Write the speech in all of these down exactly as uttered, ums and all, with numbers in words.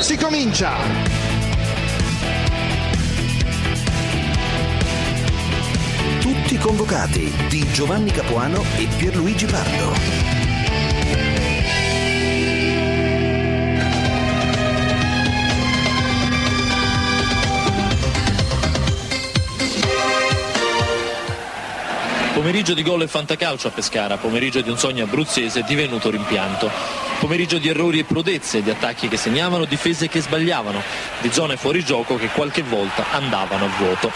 Si comincia! Tutti convocati di Giovanni Capuano e Pierluigi Pardo. Pomeriggio di gol e fantacalcio a Pescara, pomeriggio di un sogno abruzzese divenuto rimpianto. Pomeriggio di errori e prodezze, di attacchi che segnavano, difese che sbagliavano, di zone fuori gioco che qualche volta andavano a vuoto.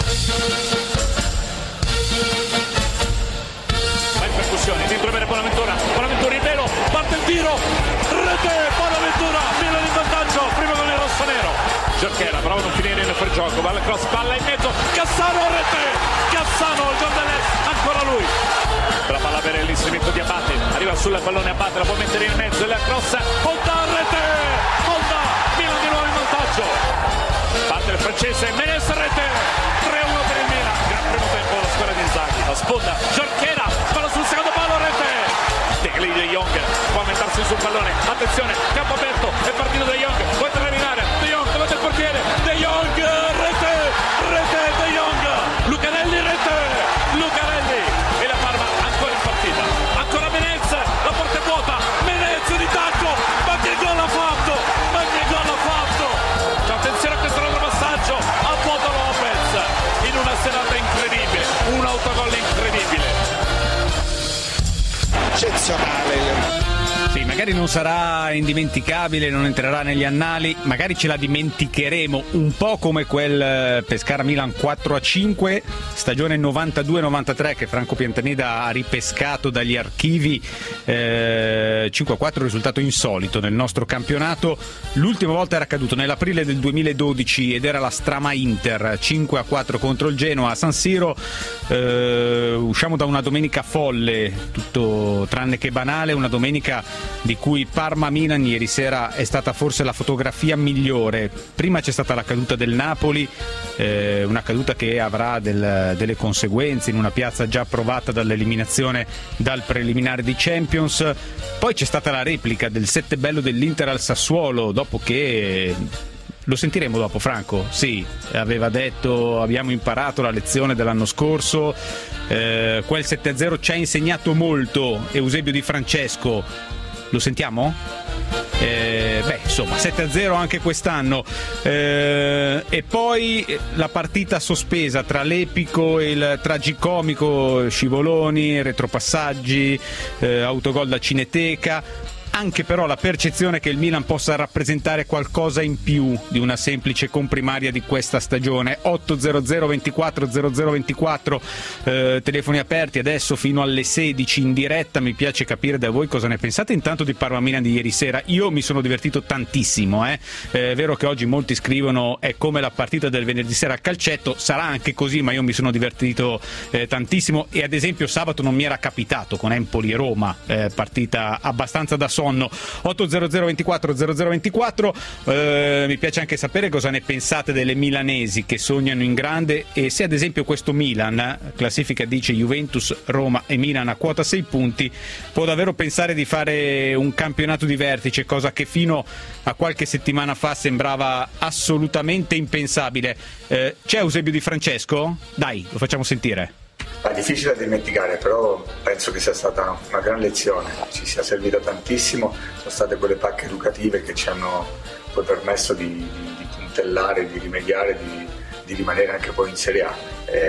Va in percussione, dentro bene Bonaventura, Bonaventura in velo, parte il tiro, rete, Bonaventura, Milan in vantaggio, prima con il rossonero. Cerchera, prova a non finire nel fuorigioco, va alla cross, palla in mezzo, Cassano, rete, Cassano, il gol dell'Est, ancora lui. La palla per l'inserimento di Abate, arriva sul pallone Abate, la può mettere in mezzo, e la cross, Honda, rete, Honda, Milan di nuovo in vantaggio. Parte il francese, Menes, rete, tre a uno per il Milan, gran primo tempo la squadra di Inzaghi. La sponda, Cerchera, palla sul secondo palo, rete. Tegli De Jong, può aumentarsi sul pallone, attenzione, campo aperto, è partito De Jong, può terminare, De Jong, davanti al portiere, De Jong, rete, rete, De Jong, Lucarelli, rete, Lucarelli, e la Parma ancora in partita, ancora Menez, la porta è vuota, Menez di tacco, ma che gol ha fatto, ma che gol ha fatto, attenzione a questo altro passaggio, a Poto Lopez, in una serata incredibile, un autogol incredibile. Eccezionale. Sì, magari non sarà indimenticabile, non entrerà negli annali, magari ce la dimenticheremo, un po' come quel Pescara-Milan quattro a cinque, stagione novantadue novantatré che Franco Piantanida ha ripescato dagli archivi, eh, cinque a quattro, risultato insolito nel nostro campionato. L'ultima volta era accaduto nell'aprile del duemiladodici ed era la Strama Inter, cinque a quattro contro il Genoa a San Siro. Eh, usciamo da una domenica folle, tutto tranne che banale, una domenica di cui Parma-Milan ieri sera è stata forse la fotografia migliore. Prima c'è stata la caduta del Napoli, eh, una caduta che avrà del, delle conseguenze in una piazza già provata dall'eliminazione dal preliminare di Champions. Poi c'è stata la replica del sette bello dell'Inter al Sassuolo, dopo che... Lo sentiremo dopo, Franco? Sì, aveva detto abbiamo imparato la lezione dell'anno scorso, eh, quel sette a zero ci ha insegnato molto, Eusebio Di Francesco. Lo sentiamo? Eh, beh, insomma, sette a zero anche quest'anno. Eh, e poi la partita sospesa tra l'epico e il tragicomico, scivoloni, retropassaggi, eh, autogol da Cineteca. Anche però la percezione che il Milan possa rappresentare qualcosa in più di una semplice comprimaria di questa stagione. otto zero zero ventiquattro zero zero ventiquattro, eh, telefoni aperti adesso fino alle sedici in diretta. Mi piace capire da voi cosa ne pensate intanto di Parma Milan di ieri sera. Io mi sono divertito tantissimo, eh. È vero che oggi molti scrivono è come la partita del venerdì sera al calcetto, sarà anche così, ma io mi sono divertito eh, tantissimo, e ad esempio sabato non mi era capitato con Empoli e Roma, eh, partita abbastanza da sonno. otto zero zero ventiquattro zero zero ventiquattro. Eh, mi piace anche sapere cosa ne pensate delle milanesi che sognano in grande, e se ad esempio questo Milan, classifica dice Juventus, Roma e Milan a quota sei punti, può davvero pensare di fare un campionato di vertice, cosa che fino a qualche settimana fa sembrava assolutamente impensabile. Eh, c'è Eusebio Di Francesco? Dai, lo facciamo sentire. È difficile da dimenticare, però penso che sia stata una gran lezione, ci sia servita tantissimo, sono state quelle pacche educative che ci hanno poi permesso di, di, di puntellare, di rimediare, di, di rimanere anche poi in Serie A.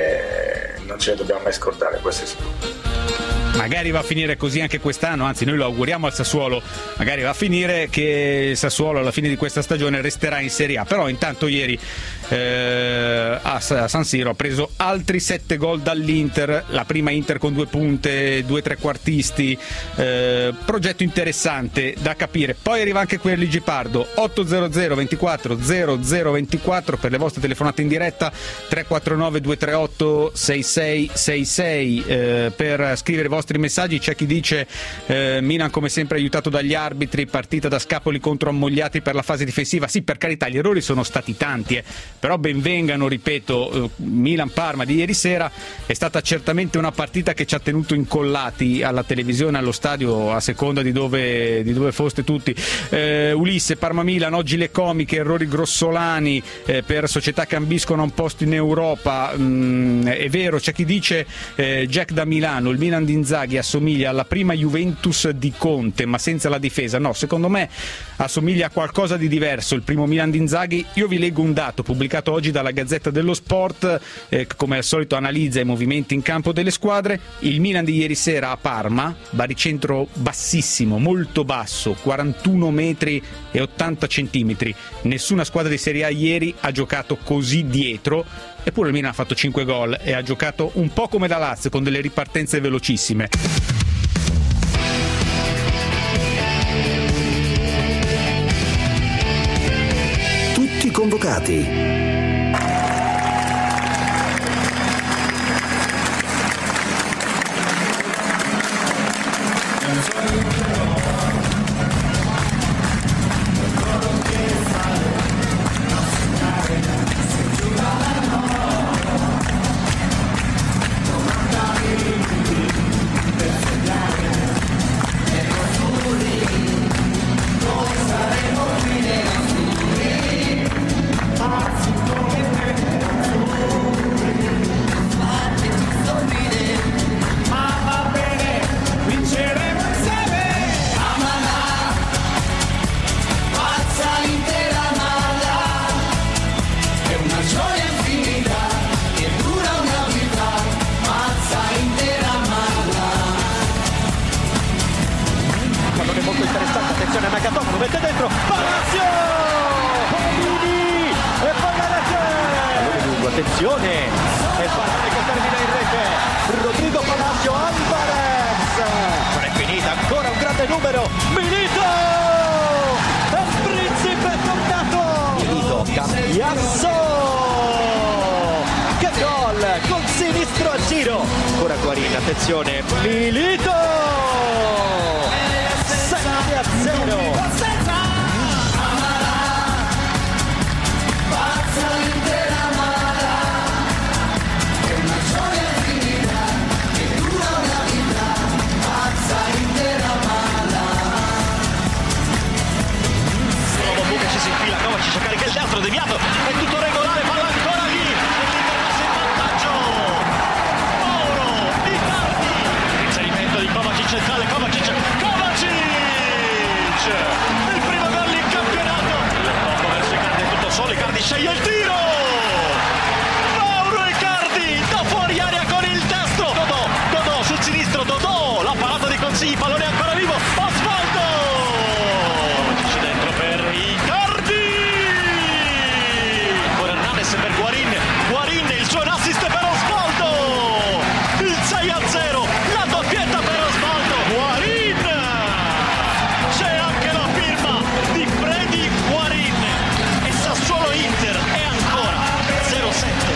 E non ce ne dobbiamo mai scordare, questo è sicuro. Magari va a finire così anche quest'anno, anzi noi lo auguriamo al Sassuolo, magari va a finire che il Sassuolo alla fine di questa stagione resterà in Serie A, però intanto ieri eh, a San Siro ha preso altri sette gol dall'Inter, la prima Inter con due punte, due trequartisti, eh, progetto interessante da capire. Poi arriva anche Pierluigi Pardo, otto zero zero ventiquattro zero zero ventiquattro per le vostre telefonate in diretta, tre quattro nove due tre otto sei sei sei sei eh, per scrivere i vostri vostri messaggi. C'è chi dice eh, Milan come sempre aiutato dagli arbitri, partita da scapoli contro ammogliati per la fase difensiva. Sì, per carità, gli errori sono stati tanti, eh, però ben vengano, ripeto, eh, Milan-Parma di ieri sera è stata certamente una partita che ci ha tenuto incollati alla televisione, allo stadio, a seconda di dove, di dove foste tutti. eh, Ulisse, Parma-Milan, oggi le comiche, errori grossolani eh, per società che ambiscono a un posto in Europa. Mm, è vero, c'è chi dice eh, Jack da Milano, il Milan di Inzaghi assomiglia alla prima Juventus di Conte ma senza la difesa. No, secondo me assomiglia a qualcosa di diverso il primo Milan di Inzaghi. Io vi leggo un dato pubblicato oggi dalla Gazzetta dello Sport, eh, come al solito analizza i movimenti in campo delle squadre. Il Milan di ieri sera a Parma, baricentro bassissimo, molto basso, quarantuno metri e ottanta centimetri. Nessuna squadra di Serie A ieri ha giocato così dietro, eppure il Milan ha fatto cinque gol e ha giocato un po' come da Lazio, con delle ripartenze velocissime. Tutti convocati. Mette dentro Palacio, Bombini e poi la rete, lungo, attenzione, e il pallone che termina in rete, Rodrigo Palacio, Alvarez, non è finita, ancora un grande numero, Milito, e il principe è tornato, Milito, Cambiasso, che gol, col sinistro a giro, ancora Guarin, attenzione, Milito, sette a zero. Ci cercare che il destro deviato, è tutto regolare, palla ancora lì, in vantaggio, Mauro, Icardi, inserimento di Kovacic centrale, Kovacic, Kovacic, il primo gol in campionato, poco verso Icardi, è tutto solo, Icardi sceglie il tiro, Mauro Icardi, da fuori area con il destro, Dodò, Dodò sul sinistro, Dodò, la parata di Consigli, pallone ancora vivo, Osvaldo, c'è dentro per Icardi, per Guarin, Guarin il suo assist per Osvaldo, il sei a zero, la doppietta per Osvaldo, Guarin, c'è anche la firma di Freddy Guarin e Sassuolo Inter è ancora zero sette.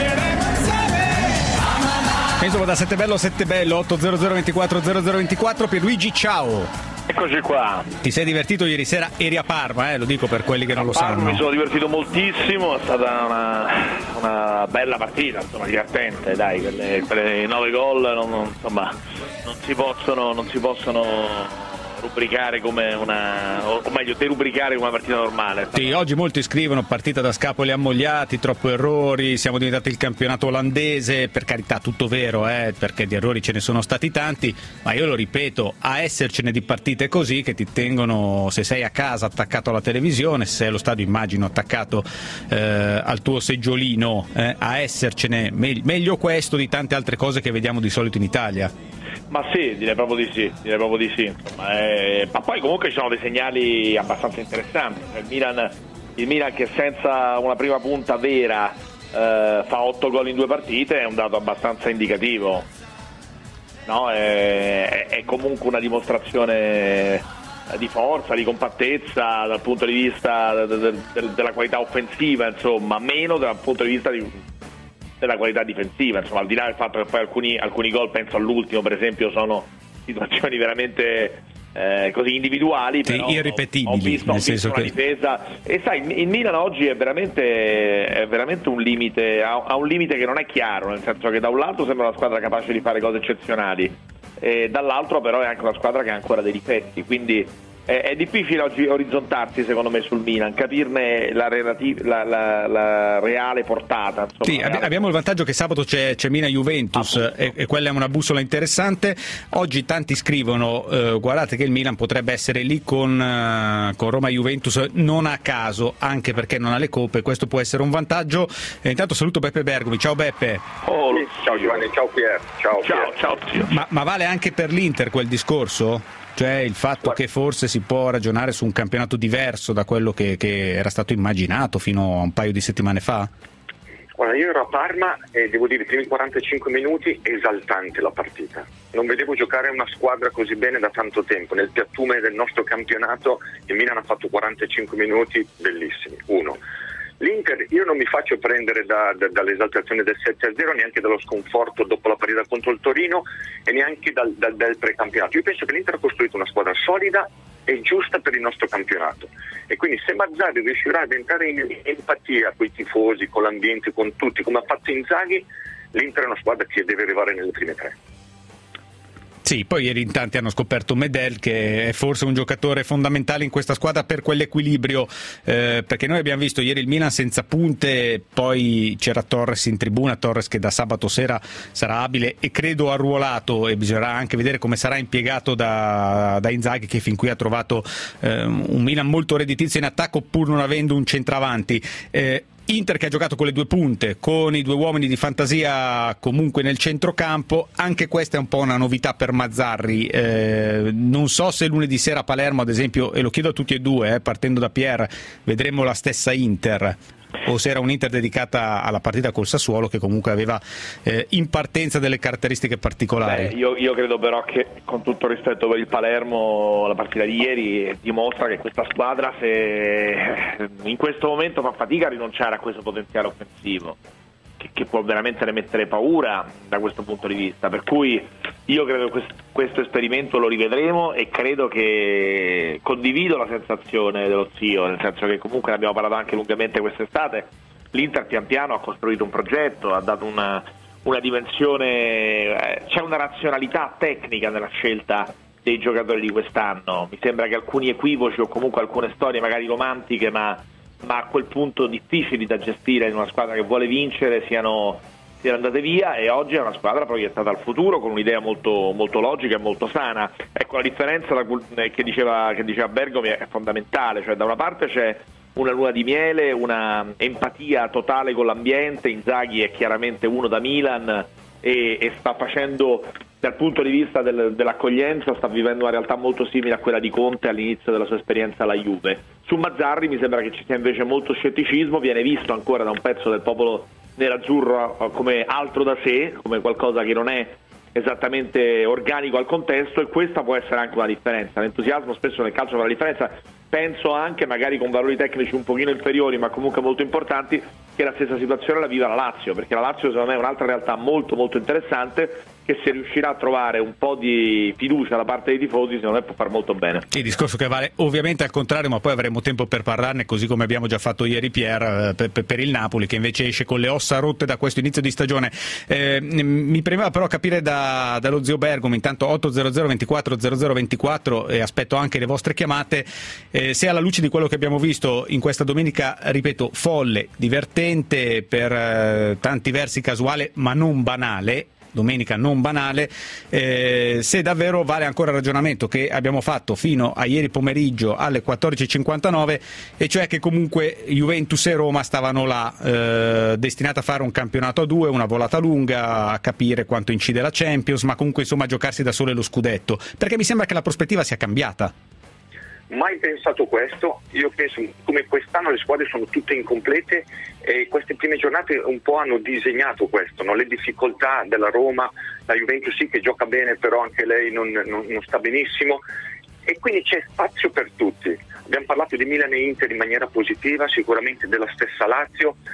Insomma, da Settebello Settebello otto zero zero ventiquattro zero zero ventiquattro. Pierluigi, ciao. Eccoci qua. Ti sei divertito ieri sera? Eri a Parma, eh? Lo dico per quelli che non lo sanno. Mi sono divertito moltissimo, è stata una, una bella partita, insomma, divertente, dai, quelle, quelle nove gol non, non, insomma, non si possono, non si possono rubricare come una, o meglio derubricare come una partita normale. Sì, oggi molti scrivono partita da scapoli ammogliati, troppo errori, siamo diventati il campionato olandese. Per carità, tutto vero, eh, perché di errori ce ne sono stati tanti, ma io lo ripeto, a essercene di partite così che ti tengono, se sei a casa attaccato alla televisione, se sei allo stadio immagino attaccato eh, al tuo seggiolino, eh, a essercene me- meglio questo di tante altre cose che vediamo di solito in Italia. Ma sì, direi proprio di sì, direi proprio di sì. Insomma, eh, ma poi comunque ci sono dei segnali abbastanza interessanti. Il Milan, il Milan che senza una prima punta vera eh, fa otto gol in due partite è un dato abbastanza indicativo. No? È, è comunque una dimostrazione di forza, di compattezza dal punto di vista de, de, de, della qualità offensiva, insomma, meno dal punto di vista di della qualità difensiva, insomma, al di là del fatto che poi alcuni, alcuni gol, penso all'ultimo per esempio, sono situazioni veramente eh, così individuali, sì, però irripetibili, ho visto, nel ho visto senso una che... difesa, e sai, il, il Milan oggi è veramente, è veramente un limite, ha, ha un limite che non è chiaro, nel senso che da un lato sembra una squadra capace di fare cose eccezionali, e dall'altro però è anche una squadra che ha ancora dei difetti, quindi è, è difficile oggi orizzontarsi secondo me sul Milan, capirne la, relativ- la, la, la reale portata, insomma, sì, reale... abbiamo il vantaggio che sabato c'è, c'è Milan-Juventus, ah, e, e quella è una bussola interessante. Oggi tanti scrivono eh, guardate che il Milan potrebbe essere lì con, uh, con Roma-Juventus non a caso, anche perché non ha le coppe, questo può essere un vantaggio. E intanto saluto Beppe Bergomi. Ciao Beppe. Oh, sì, ciao Giovanni, ciao Pier. Ciao, ciao, Pier. ciao zio. Ma, ma vale anche per l'Inter quel discorso? Cioè il fatto che forse si può ragionare su un campionato diverso da quello che, che era stato immaginato fino a un paio di settimane fa? Guarda, io ero a Parma e devo dire i primi quarantacinque minuti esaltante la partita. Non vedevo giocare una squadra così bene da tanto tempo. Nel piattume del nostro campionato il Milan ha fatto quarantacinque minuti bellissimi. Uno. L'Inter, io non mi faccio prendere da, da, dall'esaltazione del sette a zero, neanche dallo sconforto dopo la partita contro il Torino e neanche dal, dal, dal precampionato. Io penso che l'Inter ha costruito una squadra solida e giusta per il nostro campionato, e quindi se Mazzarri riuscirà ad entrare in empatia con i tifosi, con l'ambiente, con tutti, come ha fatto Inzaghi, l'Inter è una squadra che deve arrivare nelle prime tre. Sì, poi ieri in tanti hanno scoperto Medel, che è forse un giocatore fondamentale in questa squadra per quell'equilibrio, eh, perché noi abbiamo visto ieri il Milan senza punte, poi c'era Torres in tribuna, Torres che da sabato sera sarà abile e credo arruolato, e bisognerà anche vedere come sarà impiegato da, da Inzaghi, che fin qui ha trovato eh, un Milan molto redditizio in attacco pur non avendo un centravanti. Eh, Inter che ha giocato con le due punte, con i due uomini di fantasia comunque nel centrocampo, anche questa è un po' una novità per Mazzarri. Eh, non so se lunedì sera a Palermo, ad esempio, e lo chiedo a tutti e due, eh, partendo da Pier, vedremo la stessa Inter, o se era un'Inter dedicata alla partita col Sassuolo, che comunque aveva eh, in partenza delle caratteristiche particolari. Beh, io, io credo però che, con tutto rispetto per il Palermo, la partita di ieri dimostra che questa squadra, se in questo momento fa fatica a rinunciare a questo potenziale offensivo, che, che può veramente remettere paura da questo punto di vista, per cui io credo che questo, questo esperimento lo rivedremo, e credo che condivido la sensazione dello zio, nel senso che comunque ne abbiamo parlato anche lungamente quest'estate. L'Inter pian piano ha costruito un progetto, ha dato una, una dimensione, eh, c'è una razionalità tecnica nella scelta dei giocatori di quest'anno. Mi sembra che alcuni equivoci o comunque alcune storie magari romantiche ma, ma a quel punto difficili da gestire in una squadra che vuole vincere siano siano andate via, e oggi è una squadra proiettata al futuro con un'idea molto, molto logica e molto sana. Ecco, la differenza da, che, diceva, che diceva Bergomi è fondamentale, cioè da una parte c'è una luna di miele, una empatia totale con l'ambiente. Inzaghi è chiaramente uno da Milan e, e sta facendo, dal punto di vista del, dell'accoglienza, sta vivendo una realtà molto simile a quella di Conte all'inizio della sua esperienza alla Juve. Su Mazzarri mi sembra che ci sia invece molto scetticismo, viene visto ancora da un pezzo del popolo nerazzurro come altro da sé, come qualcosa che non è esattamente organico al contesto, e questa può essere anche una differenza. L'entusiasmo spesso nel calcio fa la differenza, penso anche magari con valori tecnici un pochino inferiori ma comunque molto importanti, che la stessa situazione la viva la Lazio, perché la Lazio secondo me è un'altra realtà molto molto interessante, che se riuscirà a trovare un po' di fiducia da parte dei tifosi secondo me può far molto bene. Il discorso che vale ovviamente al contrario, ma poi avremo tempo per parlarne, così come abbiamo già fatto ieri Pier, per, per il Napoli, che invece esce con le ossa rotte da questo inizio di stagione. Eh, mi premeva però capire da, dallo zio Bergomi, intanto otto zero zero ventiquattro zero zero ventiquattro, e aspetto anche le vostre chiamate, eh, se alla luce di quello che abbiamo visto in questa domenica, ripeto, folle, divertente, per eh, tanti versi casuale ma non banale, domenica non banale, eh, se davvero vale ancora il ragionamento che abbiamo fatto fino a ieri pomeriggio alle quattordici e cinquantanove, e cioè che comunque Juventus e Roma stavano là, eh, destinate a fare un campionato a due, una volata lunga, a capire quanto incide la Champions, ma comunque insomma a giocarsi da sole lo scudetto, perché mi sembra che la prospettiva sia cambiata. Mai pensato questo, io penso come quest'anno le squadre sono tutte incomplete e queste prime giornate un po' hanno disegnato questo, no? Le difficoltà della Roma, la Juventus sì che gioca bene però anche lei non, non, non sta benissimo, e quindi c'è spazio per tutti. Abbiamo parlato di Milan e Inter in maniera positiva, sicuramente della stessa Lazio,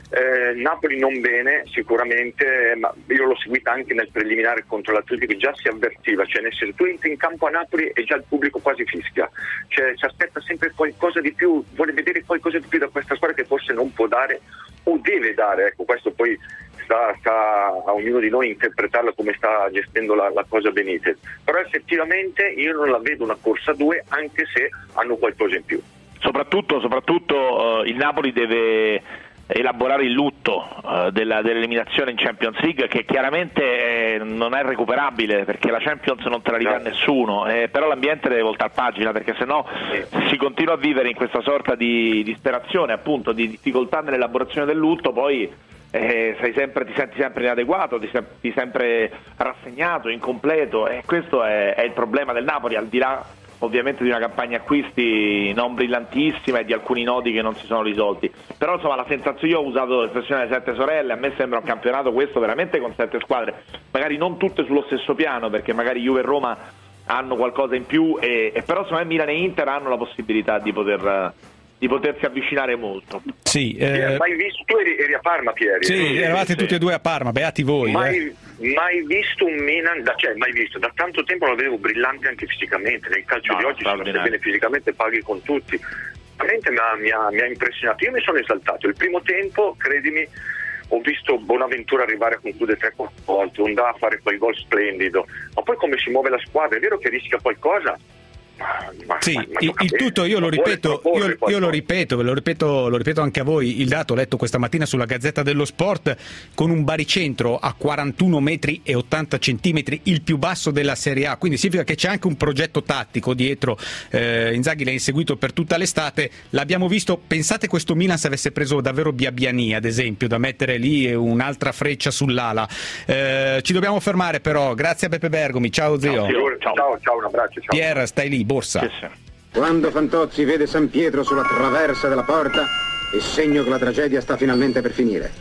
Eh, Napoli non bene sicuramente, ma io l'ho seguita anche nel preliminare contro l'Atletico, già si avvertiva, cioè nel senso, tu entri in campo a Napoli e già il pubblico quasi fischia, cioè si aspetta sempre qualcosa di più, vuole vedere qualcosa di più da questa squadra che forse non può dare o deve dare, ecco, questo poi sta, sta a ognuno di noi interpretarlo come sta gestendo la, la cosa Benitez, però effettivamente io non la vedo una corsa a due, anche se hanno qualcosa in più. Soprattutto, soprattutto uh, il Napoli deve elaborare il lutto uh, della, dell'eliminazione in Champions League, che chiaramente eh, non è recuperabile, perché la Champions non te la ridà nessuno, eh, però l'ambiente deve voltare pagina, perché sennò si continua a vivere in questa sorta di disperazione, appunto, di difficoltà nell'elaborazione del lutto, poi eh, sei sempre, ti senti sempre inadeguato, ti senti sempre rassegnato, incompleto, e questo è, è il problema del Napoli, al di là ovviamente di una campagna acquisti non brillantissima e di alcuni nodi che non si sono risolti, però insomma la sensazione, io ho usato l'espressione delle sette sorelle, a me sembra un campionato questo veramente con sette squadre, magari non tutte sullo stesso piano, perché magari Juve e Roma hanno qualcosa in più, e, e però secondo me Milan e Inter hanno la possibilità di poter di potersi avvicinare molto. Sì, eh... mai visto, tu eri, eri a Parma, Pieri? Sì, sì, eravate sì. tutti e due a Parma, beati voi. Mai, eh. mai visto un Milan, da, cioè mai visto, da tanto tempo lo vedevo brillante anche fisicamente, nel calcio no, di oggi se bene fisicamente paghi con tutti. Veramente mi ha, mi, ha, mi ha impressionato, io mi sono esaltato, il primo tempo, credimi, ho visto Bonaventura arrivare a concludere tre quattro volte, Ondà a fare quel gol splendido, ma poi come si muove la squadra, è vero che rischia qualcosa? Ma, ma, sì, ma, ma il, il tutto io lo ripeto, io, io lo ripeto, lo ripeto, lo ripeto anche a voi, il dato letto questa mattina sulla Gazzetta dello Sport, con un baricentro a quarantuno metri e ottanta centimetri, il più basso della Serie A, quindi significa che c'è anche un progetto tattico dietro. eh, Inzaghi l'ha inseguito per tutta l'estate, l'abbiamo visto, pensate questo Milan se avesse preso davvero Biabiani ad esempio, da mettere lì un'altra freccia sull'ala. eh, ci dobbiamo fermare però, grazie a Beppe Bergomi, ciao zio. Ciao, ciao, ciao, ciao, un abbraccio, ciao. Pier, stai lì, borsa. Sì, sì. Quando Fantozzi vede San Pietro sulla traversa della porta, è segno che la tragedia sta finalmente per finire.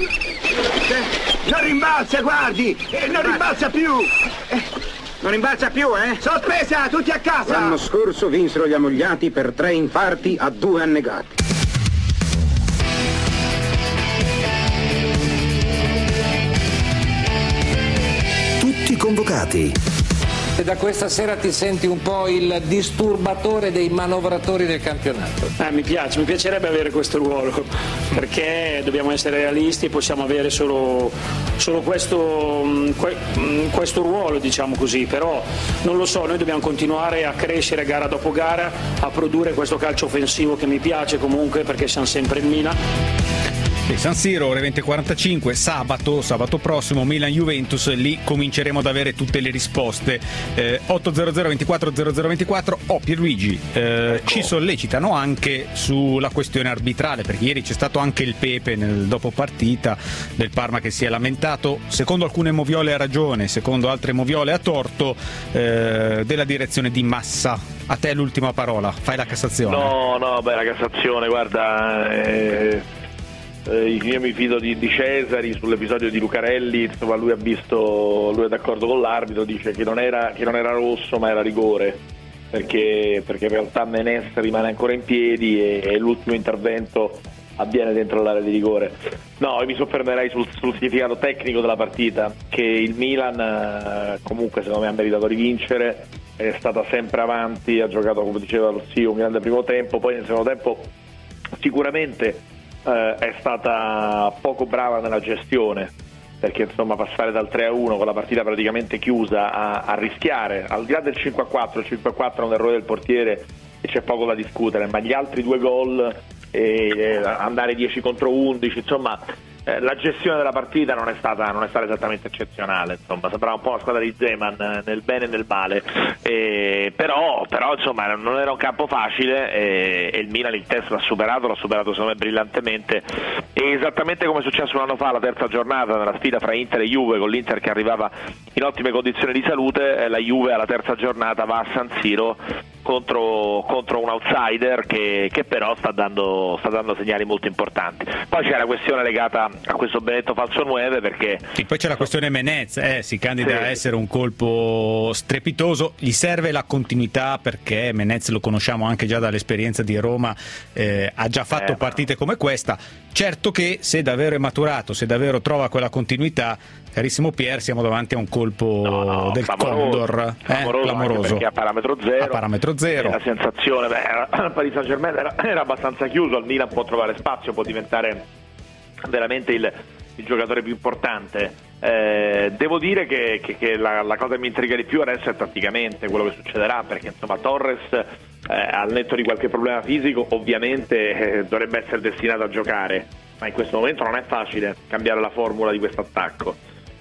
Non rimbalza, guardi! Eh, non rimbalza più! Eh, non rimbalza più, eh? Sospesa, tutti a casa! L'anno scorso vinsero gli ammogliati per tre infarti a due annegati. Tutti convocati. E da questa sera ti senti un po' il disturbatore dei manovratori del campionato. Eh, mi piace, mi piacerebbe avere questo ruolo, perché dobbiamo essere realisti, possiamo avere solo, solo questo, questo ruolo, diciamo così, però non lo so, noi dobbiamo continuare a crescere gara dopo gara, a produrre questo calcio offensivo che mi piace comunque, perché siamo sempre in Milan. E San Siro, ore venti e quarantacinque, sabato, sabato prossimo, Milan-Juventus, lì cominceremo ad avere tutte le risposte. Eh, otto zero zero ventiquattro zero zero ventiquattro, oh Pierluigi, eh, ecco. Ci sollecitano anche sulla questione arbitrale, perché ieri c'è stato anche il Pepe nel dopo partita del Parma che si è lamentato, secondo alcune moviole ha ragione, secondo altre moviole ha torto, eh, della direzione di Massa. A te l'ultima parola, fai la Cassazione. No, no, beh, la Cassazione, guarda... Eh... Eh, io mi fido di, di Cesari sull'episodio di Lucarelli, insomma lui ha visto, lui è d'accordo con l'arbitro, dice che non era, che non era rosso ma era rigore, perché, perché in realtà Menez rimane ancora in piedi e, e l'ultimo intervento avviene dentro l'area di rigore. No, io mi soffermerei sul, sul significato tecnico della partita, che il Milan eh, comunque secondo me ha meritato di vincere, è stata sempre avanti, ha giocato, come diceva lo zio, un grande primo tempo, poi nel secondo tempo sicuramente Uh, è stata poco brava nella gestione, perché insomma passare dal tre a uno con la partita praticamente chiusa a, a rischiare, al di là del cinque a quattro, il cinque a quattro è un errore del portiere e c'è poco da discutere, ma gli altri due gol e, e andare dieci contro undici, insomma eh, la gestione della partita non è stata non è stata esattamente eccezionale, insomma sembrava un po' la squadra di Zeman nel bene e nel male, e, però, però insomma non era un campo facile e, e il Milan il test l'ha superato, l'ha superato secondo me brillantemente, e esattamente come è successo un anno fa la terza giornata nella sfida fra Inter e Juve, con l'Inter che arrivava in ottime condizioni di salute, la Juve alla terza giornata va a San Siro contro, contro un outsider che, che però sta dando, sta dando segnali molto importanti. Poi c'è la questione legata a questo benedetto falso nove, perché sì, poi c'è la questione Menez, eh, si candida sì. a essere un colpo strepitoso, gli serve la continuità, perché Menez lo conosciamo anche già dall'esperienza di Roma, eh, ha già fatto eh, partite come questa, Certo che se davvero è maturato, se davvero trova quella continuità, carissimo Pier, siamo davanti a un colpo no, no, del clamoroso, Condor, eh? clamoroso, clamoroso. Perché a parametro zero, a parametro zero. La sensazione, beh, il Paris Saint-Germain era, era abbastanza chiuso, il Milan può trovare spazio, può diventare veramente il, il giocatore più importante. Eh, devo dire che, che, che la, la cosa che mi intriga di più adesso è praticamente quello che succederà, perché insomma Torres, eh, al netto di qualche problema fisico, ovviamente eh, dovrebbe essere destinato a giocare, ma in questo momento non è facile cambiare la formula di questo attacco.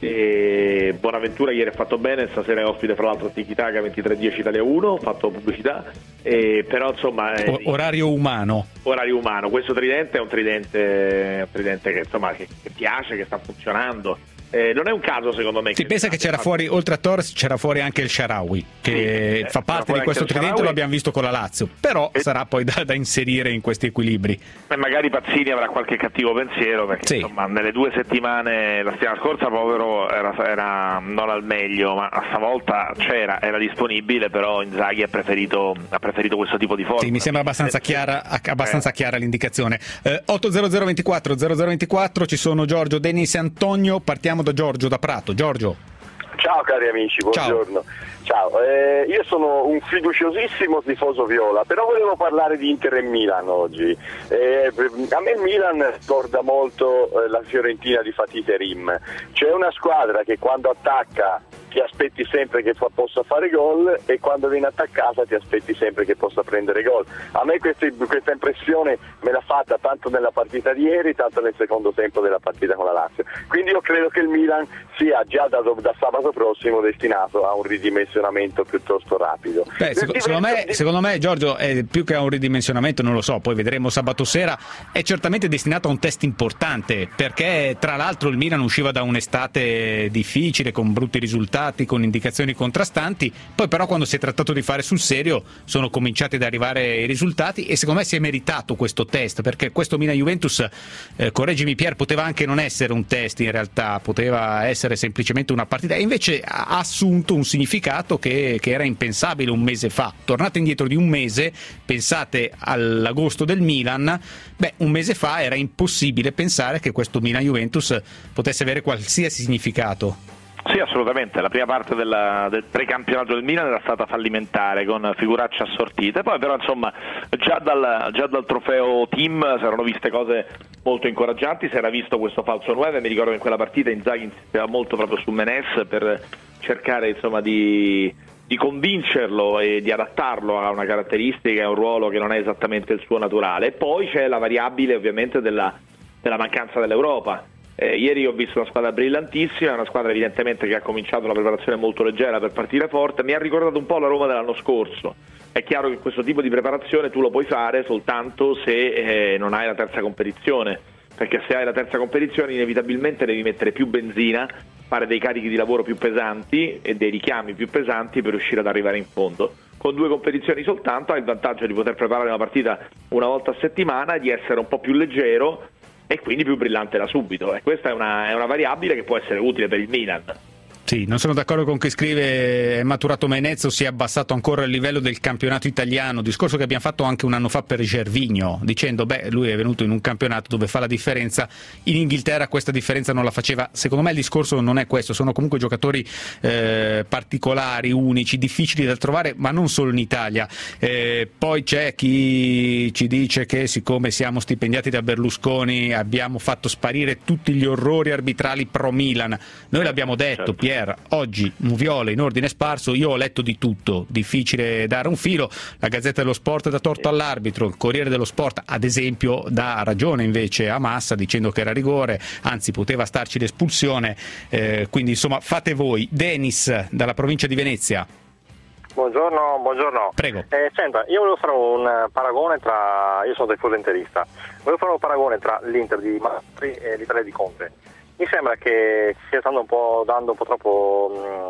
E Bonaventura ieri ha fatto bene, stasera è ospite fra l'altro Tiki-Taka ventitré dieci Italia uno, ho fatto pubblicità, e però insomma o- orario umano orario umano questo tridente è un tridente, un tridente che insomma che, che piace, che sta funzionando. Eh, non è un caso secondo me. Si che pensa che c'era fuori, oltre a Torres, c'era fuori anche il Shaarawy, che sì, fa parte di questo tridente, lo abbiamo visto con la Lazio, però e... sarà poi da, da inserire in questi equilibri. E magari Pazzini avrà qualche cattivo pensiero, perché sì. insomma nelle due settimane, la settimana scorsa povero era, era non al meglio, ma stavolta c'era, era disponibile, però Inzaghi ha preferito, ha preferito questo tipo di forma. Sì, mi sembra abbastanza chiara, abbastanza eh. chiara l'indicazione. eh, otto zero zero ventiquattro zero zero ventiquattro, ci sono Giorgio, Denis e Antonio. Partiamo da Giorgio da Prato. Giorgio. Ciao cari amici, buongiorno. Ciao, Ciao. Eh, io sono un fiduciosissimo tifoso viola, però volevo parlare di Inter e Milan oggi. Eh, a me il Milan ricorda molto eh, la Fiorentina di Fatih Terim. C'è una squadra che quando attacca ti aspetti sempre che fa, possa fare gol, e quando viene attaccata ti aspetti sempre che possa prendere gol. A me questi, questa impressione me l'ha fatta tanto nella partita di ieri, tanto nel secondo tempo della partita con la Lazio. Quindi io credo che il Milan sia già da, da sabato prossimo destinato a un ridimensionamento piuttosto rapido. Beh, secondo, secondo, me, secondo me Giorgio, è più che a un ridimensionamento, non lo so, poi vedremo sabato sera, è certamente destinato a un test importante, perché tra l'altro il Milan usciva da un'estate difficile, con brutti risultati, con indicazioni contrastanti, poi però quando si è trattato di fare sul serio sono cominciati ad arrivare i risultati, e secondo me si è meritato questo test, perché questo Milan-Juventus, eh, correggimi Pier, poteva anche non essere un test, in realtà poteva essere semplicemente una partita, e invece ha assunto un significato che, che era impensabile un mese fa. Tornate indietro di un mese, pensate all'agosto del Milan, beh, un mese fa era impossibile pensare che questo Milan-Juventus potesse avere qualsiasi significato. Sì, assolutamente. La prima parte della, del precampionato del Milan era stata fallimentare, con figuracce assortite. Poi però insomma già dal, già dal trofeo team si erano viste cose molto incoraggianti, si era visto questo falso nove. Mi ricordo che in quella partita Inzaghi insisteva molto proprio su Menez per cercare insomma di, di convincerlo e di adattarlo a una caratteristica e a un ruolo che non è esattamente il suo naturale. E poi c'è la variabile ovviamente della, della mancanza dell'Europa. Eh, ieri ho visto una squadra brillantissima, una squadra evidentemente che ha cominciato una preparazione molto leggera per partire forte. Mi ha ricordato un po' la Roma dell'anno scorso. È chiaro che questo tipo di preparazione tu lo puoi fare soltanto se eh, non hai la terza competizione, perché se hai la terza competizione inevitabilmente devi mettere più benzina, fare dei carichi di lavoro più pesanti e dei richiami più pesanti per riuscire ad arrivare in fondo. Con due competizioni soltanto hai il vantaggio di poter preparare una partita una volta a settimana, di essere un po' più leggero e quindi più brillante da subito, e questa è una, è una variabile che può essere utile per il Milan. Sì, non sono d'accordo con chi scrive è maturato Menez o si è abbassato ancora il livello del campionato italiano, discorso che abbiamo fatto anche un anno fa per Gervinho, dicendo beh, lui è venuto in un campionato dove fa la differenza, in Inghilterra questa differenza non la faceva. Secondo me il discorso non è questo, sono comunque giocatori eh, particolari, unici, difficili da trovare, ma non solo in Italia. Eh, poi c'è chi ci dice che siccome siamo stipendiati da Berlusconi abbiamo fatto sparire tutti gli orrori arbitrali pro Milan. Noi l'abbiamo detto, certo. Pier, oggi Moviola in ordine sparso, io ho letto di tutto, difficile dare un filo. La Gazzetta dello Sport dà torto all'arbitro, il Corriere dello Sport ad esempio dà ragione invece a Massa dicendo che era rigore, anzi poteva starci l'espulsione, eh, quindi insomma fate voi. Denis dalla provincia di Venezia. Buongiorno, buongiorno. Prego. Eh, senta, io volevo fare un paragone tra, io sono tifoso interista, volevo fare un paragone tra l'Inter di Mastri e l'Italia di Conte. Mi sembra che stia stando un po' dando un po' troppo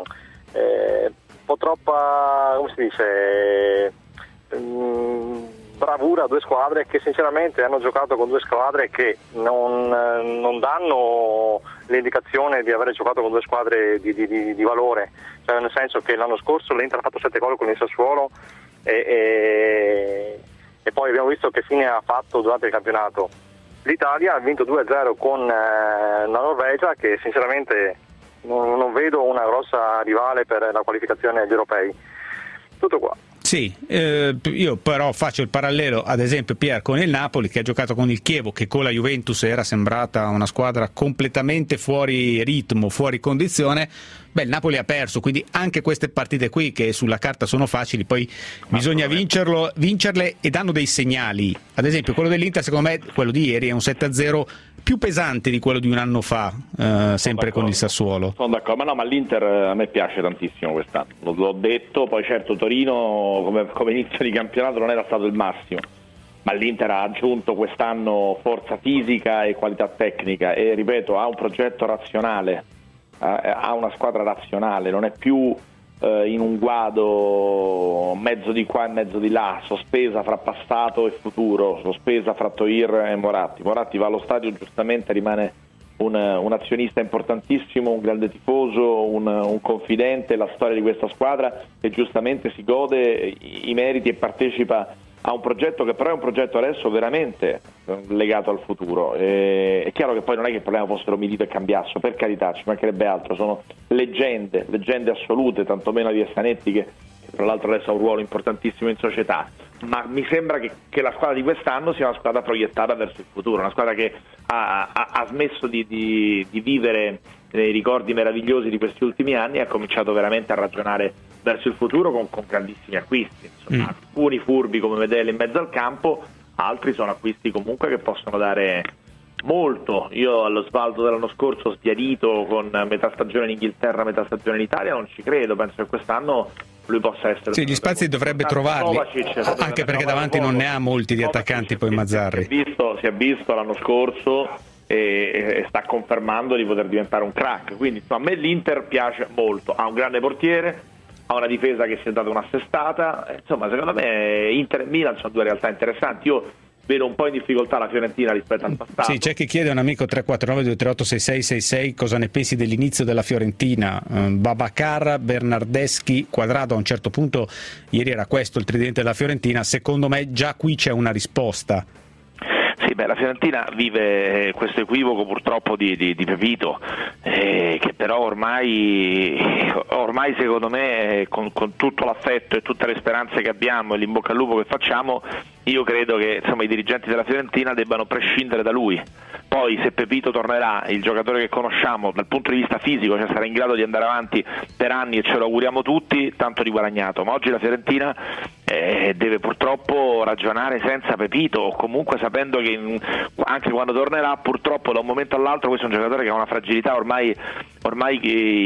eh, un po' troppa, come si dice, mh, bravura a due squadre che sinceramente hanno giocato con due squadre che non, non danno l'indicazione di aver giocato con due squadre di, di, di, di valore, cioè nel senso che l'anno scorso l'Inter ha fatto sette gol con il Sassuolo e, e, e poi abbiamo visto che fine ha fatto durante il campionato. l'Italia ha vinto due a zero con eh, la Norvegia, che sinceramente non, non vedo una grossa rivale per la qualificazione agli europei. Tutto qua. Sì, eh, io però faccio il parallelo ad esempio Pier con il Napoli, che ha giocato con il Chievo, che con la Juventus era sembrata una squadra completamente fuori ritmo, fuori condizione. Beh, il Napoli ha perso, quindi anche queste partite qui, che sulla carta sono facili, poi bisogna vincerlo, vincerle e danno dei segnali. Ad esempio quello dell'Inter, secondo me, quello di ieri è un sette a zero più pesante di quello di un anno fa, eh, sempre con il Sassuolo. Sono d'accordo, ma no, ma l'Inter a me piace tantissimo quest'anno, l'ho detto, poi certo Torino come, come inizio di campionato non era stato il massimo, ma l'Inter ha aggiunto quest'anno forza fisica e qualità tecnica e ripeto, ha un progetto razionale, ha una squadra razionale, non è più eh, in un guado mezzo di qua e mezzo di là, sospesa fra passato e futuro, sospesa fra Toir e Moratti. Moratti va allo stadio, giustamente rimane un, un azionista importantissimo, un grande tifoso, un, un confidente, la storia di questa squadra, che giustamente si gode i, i meriti e partecipa a un progetto che però è un progetto adesso veramente legato al futuro. E, è chiaro che poi non è che il problema fossero Milito e Cambiasso, per carità, ci mancherebbe altro, sono leggende, leggende assolute, tantomeno di Estanetti, che, che tra l'altro adesso ha un ruolo importantissimo in società, ma mi sembra che, che la squadra di quest'anno sia una squadra proiettata verso il futuro, una squadra che ha, ha, ha smesso di, di, di vivere nei ricordi meravigliosi di questi ultimi anni e ha cominciato veramente a ragionare verso il futuro con, con grandissimi acquisti, insomma, mm. alcuni furbi come Medel in mezzo al campo, altri sono acquisti comunque che possono dare molto. Io allo Svaldo dell'anno scorso sbiadito con metà stagione in Inghilterra, metà stagione in Italia, non ci credo, penso che quest'anno lui possa essere... Sì, gli spazi dovrebbe trovarli, Kovacic, anche perché davanti non ne ha molti di attaccanti poi Mazzarri. Si è visto, si è visto l'anno scorso e, e sta confermando di poter diventare un crack, quindi insomma, a me l'Inter piace molto, ha un grande portiere, ha una difesa che si è data un'assestata, insomma secondo me Inter e Milan sono due realtà interessanti. Io vedo un po' in difficoltà la Fiorentina rispetto al passato. Sì, c'è chi chiede, un amico tre quattro nove due tre otto sei sei sei sei, cosa ne pensi dell'inizio della Fiorentina. um, Babacar, Bernardeschi, Quadrado. A un certo punto ieri era questo il tridente della Fiorentina, secondo me già qui c'è una risposta. Sì, beh, la Fiorentina vive questo equivoco purtroppo di, di, di Pepito, eh, che però ormai, ormai secondo me con, con tutto l'affetto e tutte le speranze che abbiamo e l'in bocca al lupo che facciamo, io credo che insomma, i dirigenti della Fiorentina debbano prescindere da lui. Poi se Pepito tornerà, il giocatore che conosciamo dal punto di vista fisico, cioè sarà in grado di andare avanti per anni e ce lo auguriamo tutti, tanto di guadagnato, ma oggi la Fiorentina eh, deve purtroppo ragionare senza Pepito, o comunque sapendo che in, anche quando tornerà purtroppo da un momento all'altro questo è un giocatore che ha una fragilità ormai, ormai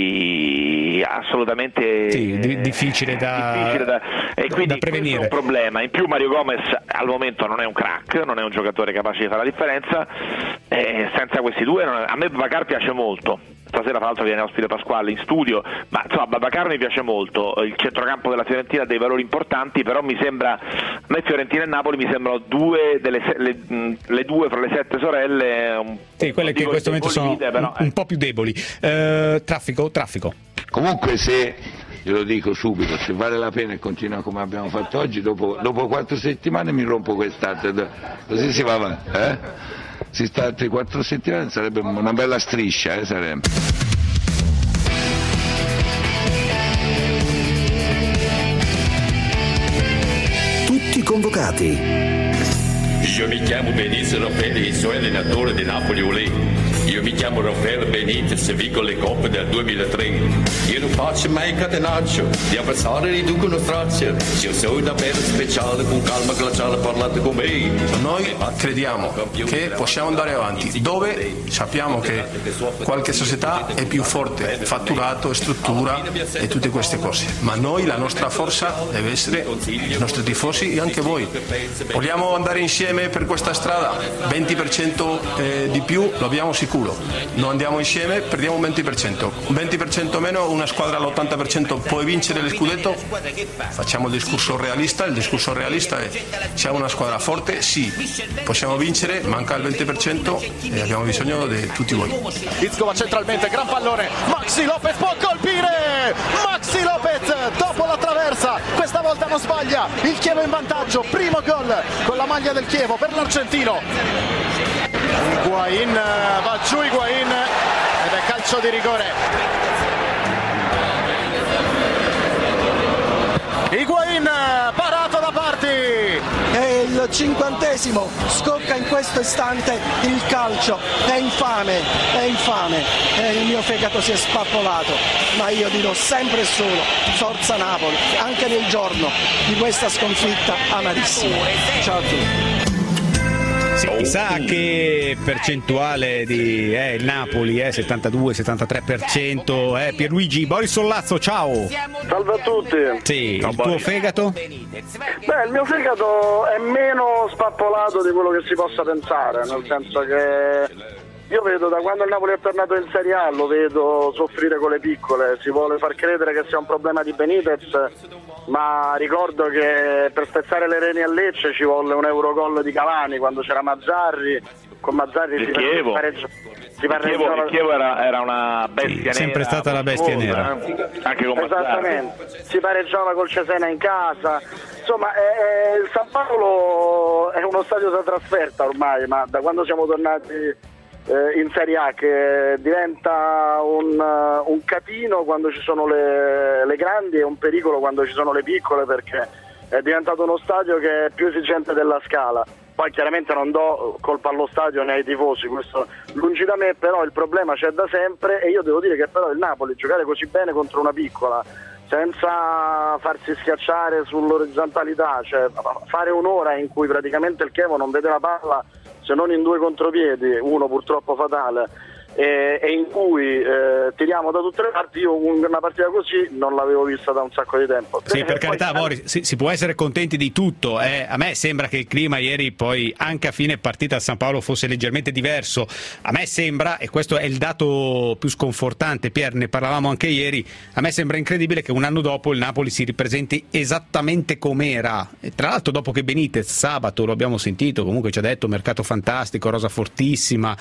eh, assolutamente sì, di, difficile, da, difficile da, e quindi da prevenire. Questo è un problema. In più Mario Gomez al momento non è un crack, non è un giocatore capace di fare la differenza, eh, senza questi due non, a me Babacar piace molto. Stasera tra l'altro viene ospite Pasquale in studio, ma insomma Babacar mi piace molto, il centrocampo della Fiorentina ha dei valori importanti, però mi sembra, a me Fiorentina e Napoli mi sembrano due delle le, le due fra le sette sorelle un, sì, quelle che in questo momento sono però, un, eh. un po' più deboli. eh, traffico, traffico comunque, se glielo dico subito, se vale la pena e continua come abbiamo fatto oggi, dopo, dopo quattro settimane mi rompo quest'altro, così si va avanti, eh? Si sta altre quattro settimane, sarebbe una bella striscia, eh, sarebbe. Tutti convocati. Io mi chiamo Benizio Raffaele e sono allenatore di Napoli Olé. Io mi chiamo Raffaele Benitez e vinco le coppe del duemilatré. Io non faccio mai catenaccio, gli avversari riducono strazio. Io sono davvero speciale, con calma glaciale parlate con me. Noi crediamo che possiamo andare avanti dove sappiamo che qualche società è più forte, fatturato, struttura e tutte queste cose. Ma noi, la nostra forza deve essere i nostri tifosi e anche voi. Vogliamo andare insieme per questa strada? venti per cento eh, di più lo abbiamo sicuro. Non andiamo insieme, perdiamo un venti per cento. Un venti per cento meno, una squadra all'ottanta per cento può vincere lo scudetto? Facciamo il discorso realista, il discorso realista è siamo una squadra forte, sì, possiamo vincere, manca il venti per cento e abbiamo bisogno di tutti voi. Izkova centralmente, gran pallone, Maxi Lopez può colpire, Maxi Lopez dopo la traversa, questa volta non sbaglia, il Chievo in vantaggio, primo gol con la maglia del Chievo per l'argentino. Higuain, va giù Higuain ed è calcio di rigore. Higuain, parato da Parti. È il cinquantesimo, scocca in questo istante il calcio, è infame, è infame, e il mio fegato si è spappolato, ma io dirò sempre e solo forza Napoli, anche nel giorno di questa sconfitta amarissima. Ciao a tutti. Sì, chissà che percentuale di eh, il Napoli, eh, settantadue settantatré per cento. Eh, Pierluigi, Boris Sollazzo, ciao. Salve a tutti. Sì, il tuo fegato? Beh, il mio fegato è meno spappolato di quello che si possa pensare, nel senso che io vedo da quando il Napoli è tornato in Serie A, lo vedo soffrire con le piccole, si vuole far credere che sia un problema di Benitez, ma ricordo che per spezzare le reni a Lecce ci volle un Eurogol di Cavani quando c'era Mazzarri, con Mazzarri il si Chievo. pareggia, si il Chievo, il Chievo era, era una bestia sì, nera, sempre stata la bestia nera, eh? Anche con esattamente, si pareggiava col Cesena in casa, insomma è, è, il San Paolo è uno stadio da trasferta ormai, ma da quando siamo tornati in Serie A che diventa un, un catino quando ci sono le, le grandi e un pericolo quando ci sono le piccole, perché è diventato uno stadio che è più esigente della Scala. Poi chiaramente non do colpa allo stadio né ai tifosi, questo lungi da me, però il problema c'è da sempre e io devo dire che però il Napoli giocare così bene contro una piccola senza farsi schiacciare sull'orizzontalità, cioè fare un'ora in cui praticamente il Chievo non vede la palla se non in due contropiedi, uno purtroppo fatale, e, e in cui eh, tiriamo da tutte le parti, io una partita così non l'avevo vista da un sacco di tempo. Sì, e per poi, carità, Boris, si, si può essere contenti di tutto, eh. A me sembra che il clima ieri poi anche a fine partita a San Paolo fosse leggermente diverso, a me sembra, e questo è il dato più sconfortante, Pier, ne parlavamo anche ieri, a me sembra incredibile che un anno dopo il Napoli si ripresenti esattamente com'era, e tra l'altro dopo che Benitez sabato, lo abbiamo sentito, comunque ci ha detto mercato fantastico, rosa fortissima,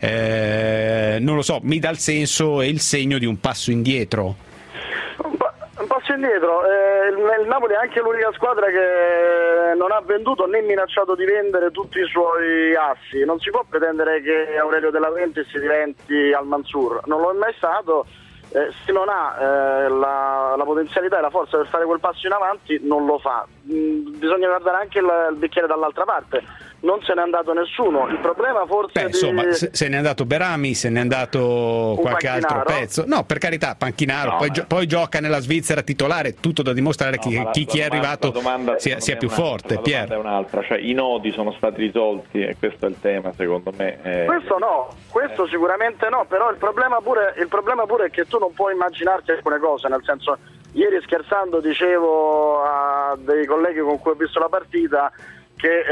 eh, non lo so, mi dà il senso e il segno di un passo indietro. Un, pa- un passo indietro, eh, il, il Napoli è anche l'unica squadra che non ha venduto né minacciato di vendere tutti i suoi assi, non si può pretendere che Aurelio De Laurentiis si diventi Al Mansur, non lo è mai stato. Eh, se non ha eh, la, la potenzialità e la forza per fare quel passo in avanti non lo fa. Mm, bisogna guardare anche il, il bicchiere dall'altra parte, non se n'è andato nessuno, il problema forse Beh, di... insomma se, se n'è andato Berami, se n'è andato qualche Panchinaro. altro pezzo, no, per carità, Panchinaro, No, poi, ma... gio- poi gioca nella Svizzera titolare, tutto da dimostrare No, chi, la, chi, la chi è domanda, arrivato domanda, sia, sia più forte. La Pier. domanda è un'altra, cioè i nodi sono stati risolti e questo è il tema secondo me. Eh... Questo no, questo sicuramente no, però il problema pure il problema pure è che tu non puoi immaginarti alcune cose, nel senso, ieri scherzando dicevo a dei colleghi con cui ho visto la partita che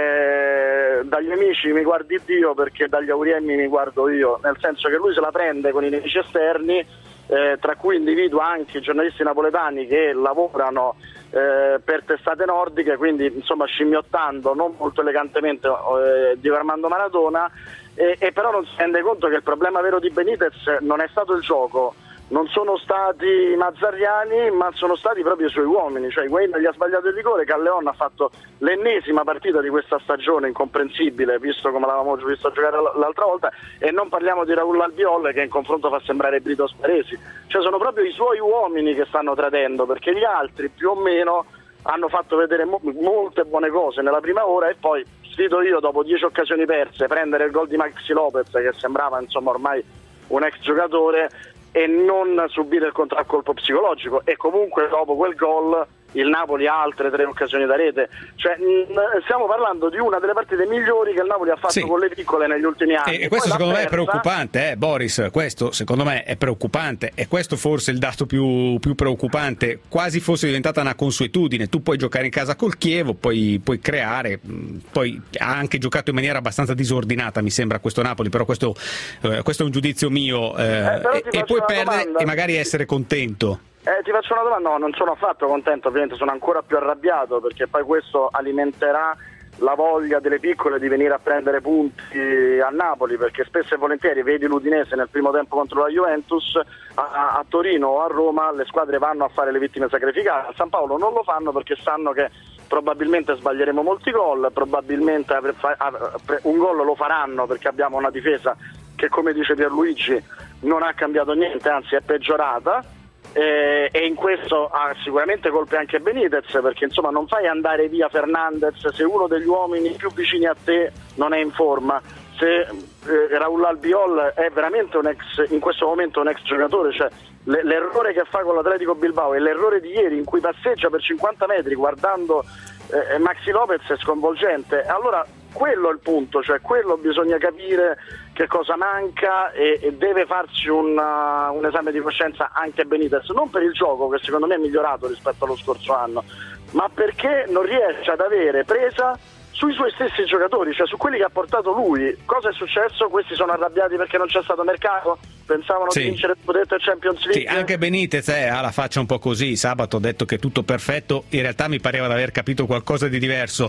eh, dagli amici mi guardi Dio perché dagli Auriemmi mi guardo io, nel senso che lui se la prende con i nemici esterni, eh, tra cui individua anche i giornalisti napoletani che lavorano eh, per testate nordiche, quindi insomma scimmiottando non molto elegantemente eh, Diego Armando Maradona, e, e però non si rende conto che il problema vero di Benitez non è stato il gioco, non sono stati i mazzarriani, ma sono stati proprio i suoi uomini, cioè Higuain gli ha sbagliato il rigore, Calleon ha fatto l'ennesima partita di questa stagione incomprensibile, visto come l'avevamo visto giocare l'altra volta, e non parliamo di Raul Albiol che in confronto fa sembrare Brito Speresi, cioè sono proprio i suoi uomini che stanno tradendo, perché gli altri più o meno hanno fatto vedere mo- molte buone cose nella prima ora, e poi sfido io, dopo dieci occasioni perse, prendere il gol di Maxi Lopez che sembrava insomma ormai un ex giocatore e non subire il contraccolpo psicologico, e comunque dopo quel gol il Napoli ha altre tre occasioni da rete, cioè mh, stiamo parlando di una delle partite migliori che il Napoli ha fatto Sì. con le piccole negli ultimi anni. E, e questo Poi secondo l'ha me è persa. preoccupante, eh, Boris, questo secondo me è preoccupante, e questo forse è il dato più, più preoccupante, quasi fosse diventata una consuetudine, tu puoi giocare in casa col Chievo, poi puoi creare, mh, poi ha anche giocato in maniera abbastanza disordinata mi sembra questo Napoli, però questo, eh, questo è un giudizio mio, eh, Eh, e, e puoi perdere domanda. e magari essere contento. Eh, ti faccio una domanda, no, non sono affatto contento, ovviamente sono ancora più arrabbiato, perché poi questo alimenterà la voglia delle piccole di venire a prendere punti a Napoli, perché spesso e volentieri vedi l'Udinese nel primo tempo contro la Juventus, a, a Torino o a Roma le squadre vanno a fare le vittime sacrificate, a San Paolo non lo fanno perché sanno che probabilmente sbaglieremo molti gol, probabilmente un gol lo faranno perché abbiamo una difesa che, come dice Pierluigi, non ha cambiato niente, anzi è peggiorata. E, e in questo ha sicuramente colpe anche Benitez, perché insomma non fai andare via Fernandez se uno degli uomini più vicini a te non è in forma. Se eh, Raul Albiol è veramente un ex, in questo momento un ex giocatore, cioè le, l'errore che fa con l'Atletico Bilbao e l'errore di ieri in cui passeggia per cinquanta metri guardando eh, Maxi Lopez è sconvolgente. Allora quello è il punto, cioè quello bisogna capire che cosa manca e, e deve farsi un, uh, un esame di coscienza anche Benitez, non per il gioco che secondo me è migliorato rispetto allo scorso anno, ma perché non riesce ad avere presa sui suoi stessi giocatori, cioè su quelli che ha portato lui. Cosa è successo? Questi sono arrabbiati perché non c'è stato mercato? Pensavano sì. di vincere il scudetto e Champions League? Sì, anche Benitez eh, ha la faccia un po' così. Sabato ha detto che è tutto perfetto, in realtà mi pareva di aver capito qualcosa di diverso.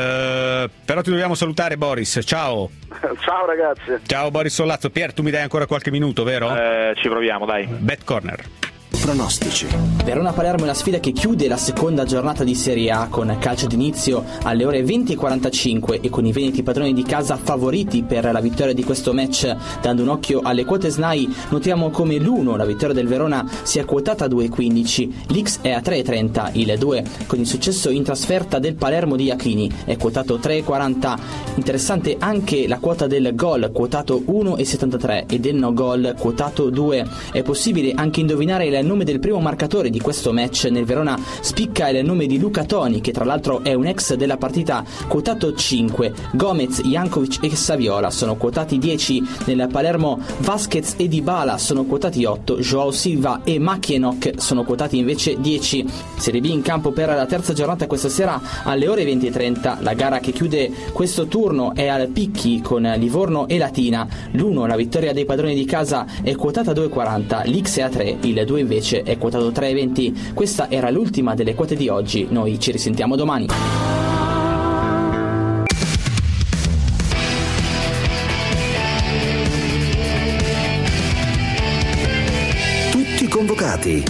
Uh, però ti dobbiamo salutare, Boris. Ciao. Ciao ragazzi. Ciao Boris Sollazzo. Pier, tu mi dai ancora qualche minuto, vero? Eh, ci proviamo, dai. Bet Corner. Pronostici. Verona-Palermo è la sfida che chiude la seconda giornata di Serie A con calcio d'inizio alle ore venti e quarantacinque e con i veneti padroni di casa favoriti per la vittoria di questo match. Dando un occhio alle quote S N A I notiamo come l'uno, la vittoria del Verona, sia quotata a due e quindici, l'X è a tre e trenta, il due con il successo in trasferta del Palermo di Iachini è quotato tre e quaranta. Interessante anche la quota del gol, quotato uno e settantatré, e del no gol, quotato due. È possibile anche indovinare il nome del primo marcatore di questo match. Nel Verona spicca il nome di Luca Toni, che tra l'altro è un ex della partita, quotato cinque. Gomez, Jankovic e Saviola sono quotati dieci. Nel Palermo Vasquez e Dybala sono quotati otto. Joao Silva e Makienok sono quotati invece dieci. Serie B in campo per la terza giornata questa sera alle ore venti e trenta. La gara che chiude questo turno è al Picchi con Livorno e Latina. L'uno, la vittoria dei padroni di casa, è quotata a due e quaranta, l'X è a tre, il due invece è quotato tre e venti. Questa era l'ultima delle quote di oggi. Noi ci risentiamo domani. Tutti convocati.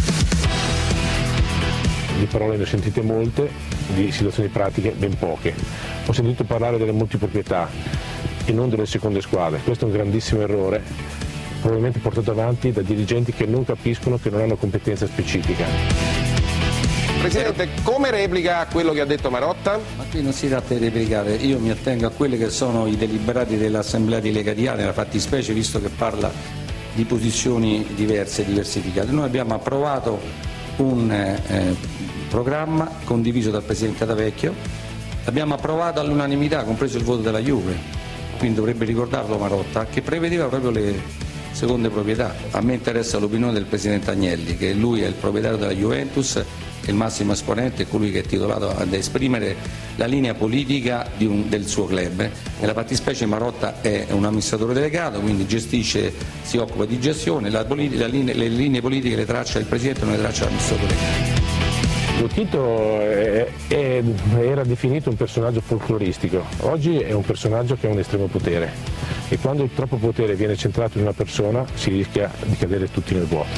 Di parole ne ho sentite molte, di situazioni pratiche ben poche. Ho sentito parlare delle multiproprietà e non delle seconde squadre. Questo è un grandissimo errore, probabilmente portato avanti da dirigenti che non capiscono, che non hanno competenza specifica. Presidente, come replica a quello che ha detto Marotta? Ma qui non si tratta di replicare, io mi attengo a quelli che sono i deliberati dell'Assemblea di Lega Diana, nella fattispecie, visto che parla di posizioni diverse, diversificate. Noi abbiamo approvato un eh, programma condiviso dal Presidente D'Avecchio, l'abbiamo approvato all'unanimità, compreso il voto della Juve, quindi dovrebbe ricordarlo Marotta, che prevedeva proprio le seconde proprietà. A me interessa l'opinione del Presidente Agnelli, che lui è il proprietario della Juventus, è il massimo esponente, è colui che è titolato ad esprimere la linea politica di un, del suo club. Nella fattispecie Marotta è un amministratore delegato, quindi gestisce, si occupa di gestione, la politica, la linea, le linee politiche le traccia il Presidente, non le traccia l'amministratore. Lotito è, è, era definito un personaggio folcloristico, oggi è un personaggio che ha un estremo potere e quando il troppo potere viene centrato in una persona si rischia di cadere tutti nel vuoto.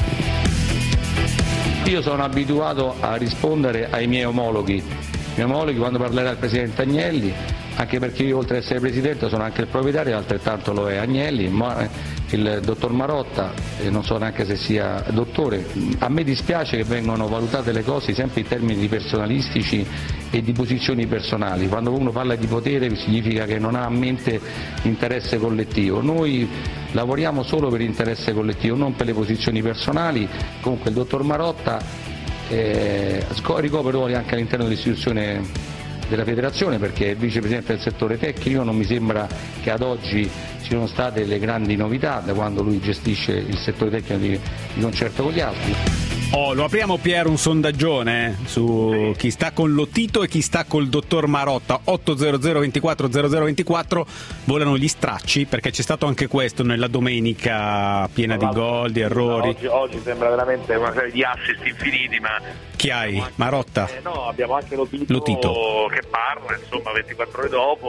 Io sono abituato a rispondere ai miei omologhi, i miei omologhi quando parlerà il Presidente Agnelli, anche perché io oltre ad essere Presidente sono anche il proprietario, altrettanto lo è Agnelli, ma il dottor Marotta, eh, non so neanche se sia dottore. A me dispiace che vengano valutate le cose sempre in termini di personalistici e di posizioni personali. Quando uno parla di potere significa che non ha a mente l'interesse collettivo. Noi lavoriamo solo per l'interesse collettivo, non per le posizioni personali. Comunque il dottor Marotta eh, ricopre ruoli anche all'interno dell'istituzione della federazione perché è vicepresidente del settore tecnico. Non mi sembra che ad oggi ci sono state le grandi novità da quando lui gestisce il settore tecnico di, di concerto con gli altri. Oh, lo apriamo Pier un sondaggione eh, su chi sta con Lotito e chi sta col dottor Marotta. Otto zero zero ventiquattro zero zero ventiquattro volano gli stracci, perché c'è stato anche questo nella domenica piena di gol, di errori. Oggi, oggi sembra veramente una serie di assist infiniti, ma chi hai? Marotta? Eh, no, abbiamo anche Lotito, Lotito che parla, insomma, ventiquattro ore dopo.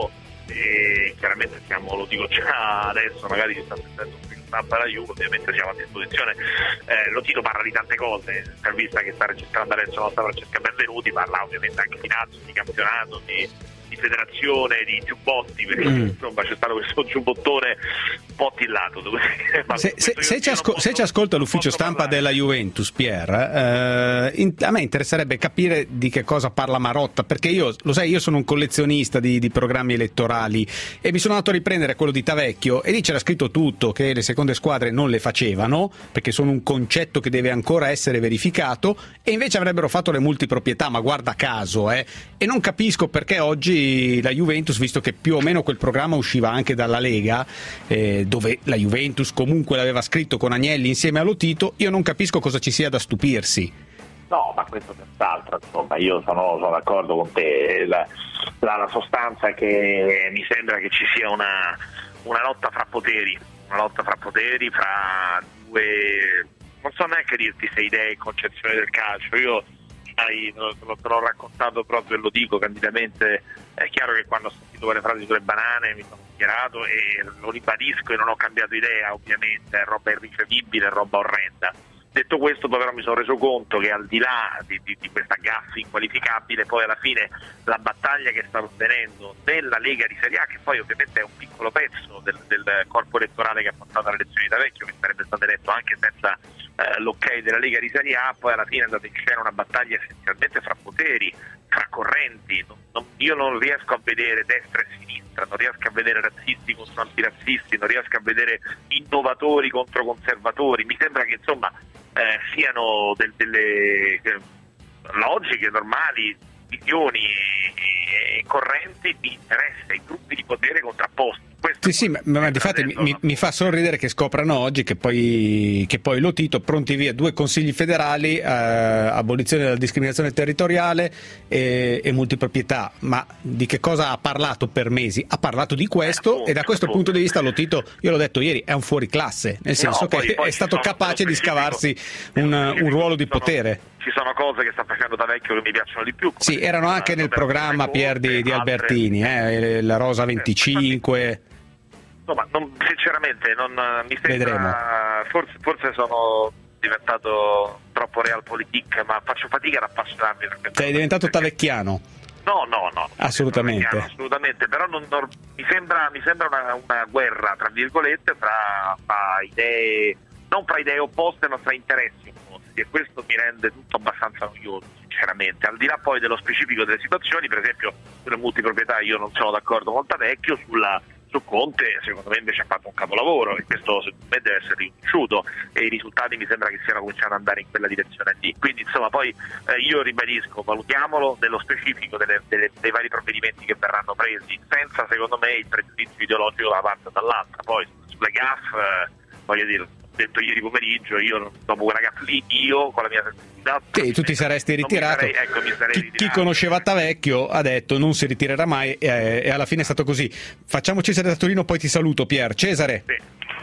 e chiaramente siamo, lo dico già adesso, magari ci sta sentendo un stampa la Juve, ovviamente siamo a disposizione. eh, Lotito parla di tante cose, intervista che sta registrando adesso la nostra Francesca Benvenuti, parla ovviamente anche di Nazio, di campionato, di di federazione, di giubbotti, perché mm. insomma c'è stato questo giubbottone un po' tillato. Ma se, se, se, ci asco- posso, se ci ascolta l'ufficio stampa parlare. della Juventus, Pier, eh, in, a me interesserebbe capire di che cosa parla Marotta, perché io, lo sai, io sono un collezionista di, di programmi elettorali e mi sono andato a riprendere quello di Tavecchio e lì c'era scritto tutto, che le seconde squadre non le facevano perché sono un concetto che deve ancora essere verificato, e invece avrebbero fatto le multiproprietà, ma guarda caso, eh, e non capisco perché oggi la Juventus, visto che più o meno quel programma usciva anche dalla Lega, eh, dove la Juventus comunque l'aveva scritto con Agnelli insieme a Lotito, io non capisco cosa ci sia da stupirsi. No, ma questo senz'altro, insomma, io sono, sono d'accordo con te. La, la, la sostanza è che mi sembra che ci sia una, una lotta fra poteri, una lotta fra poteri, fra due, non so neanche dirti se idee e concezioni del calcio. Io te l'ho raccontato proprio e lo dico candidamente, è chiaro che quando ho sentito quelle frasi sulle banane mi sono schierato e lo ribadisco e non ho cambiato idea, ovviamente è roba irricevibile, è roba orrenda. Detto questo, poi però mi sono reso conto che al di là di, di, di questa gaffa inqualificabile, poi alla fine la battaglia che sta avvenendo nella Lega di Serie A, che poi ovviamente è un piccolo pezzo del, del corpo elettorale che ha portato alle elezioni da Vecchio, che sarebbe stato eletto anche senza eh, l'ok della Lega di Serie A, poi alla fine è andata in scena una battaglia essenzialmente fra poteri, fra correnti. Non, non, io non riesco a vedere destra e sinistra, non riesco a vedere razzisti contro antirazzisti, non riesco a vedere innovatori contro conservatori. Mi sembra che insomma Eh, siano del, delle eh, logiche normali, visioni e, e correnti di interesse, i gruppi di potere contrapposti. Questo sì, sì, ma, ma difatti mi, mi, mi fa sorridere che scoprano oggi che poi, che poi Lotito, pronti via, due consigli federali, eh, abolizione della discriminazione territoriale e, e multiproprietà. Ma di che cosa ha parlato per mesi? Ha parlato di questo, eh, appunto, e da questo appunto. punto di vista Lotito, io l'ho detto ieri, è un fuoriclasse, nel senso no, poi, che poi è stato capace di scavarsi un, un ruolo di potere. Ci sono cose che sta facendo da Vecchio che mi piacciono di più. Sì, erano anche nel programma Pier di, di Albertini, eh, la Rosa venticinque. Insomma, non, sinceramente non mi sembra. Vedremo. Forse, forse sono diventato troppo realpolitik, ma faccio fatica ad appassionarmi. Sei diventato tavecchiano? No, no, no. Assolutamente. Assolutamente, però non, non, mi sembra, mi sembra una, una guerra, tra virgolette, fra, fra idee, non fra idee opposte, ma fra interessi opposti, e questo mi rende tutto abbastanza noioso, sinceramente. Al di là poi dello specifico delle situazioni, per esempio sulle multiproprietà io non sono d'accordo con Tavecchio, sulla su Conte secondo me invece ha fatto un capolavoro e questo secondo me deve essere riconosciuto, e i risultati mi sembra che stiano cominciando ad andare in quella direzione lì. Quindi insomma poi eh, io ribadisco, valutiamolo nello specifico delle, delle, dei vari provvedimenti che verranno presi, senza secondo me il pregiudizio ideologico da una parte o dall'altra. Poi sulle gaff eh, voglio dire, detto ieri pomeriggio, io dopo quella gaff lì, io con la mia sensibilità sì, tu ti saresti ritirato. Mi sarei, ecco, mi sarei chi, ritirato. Chi conosceva Tavecchio ha detto non si ritirerà mai, e, e alla fine è stato così. Facciamo Cesare da Torino, poi ti saluto. Pier. Cesare. Sì.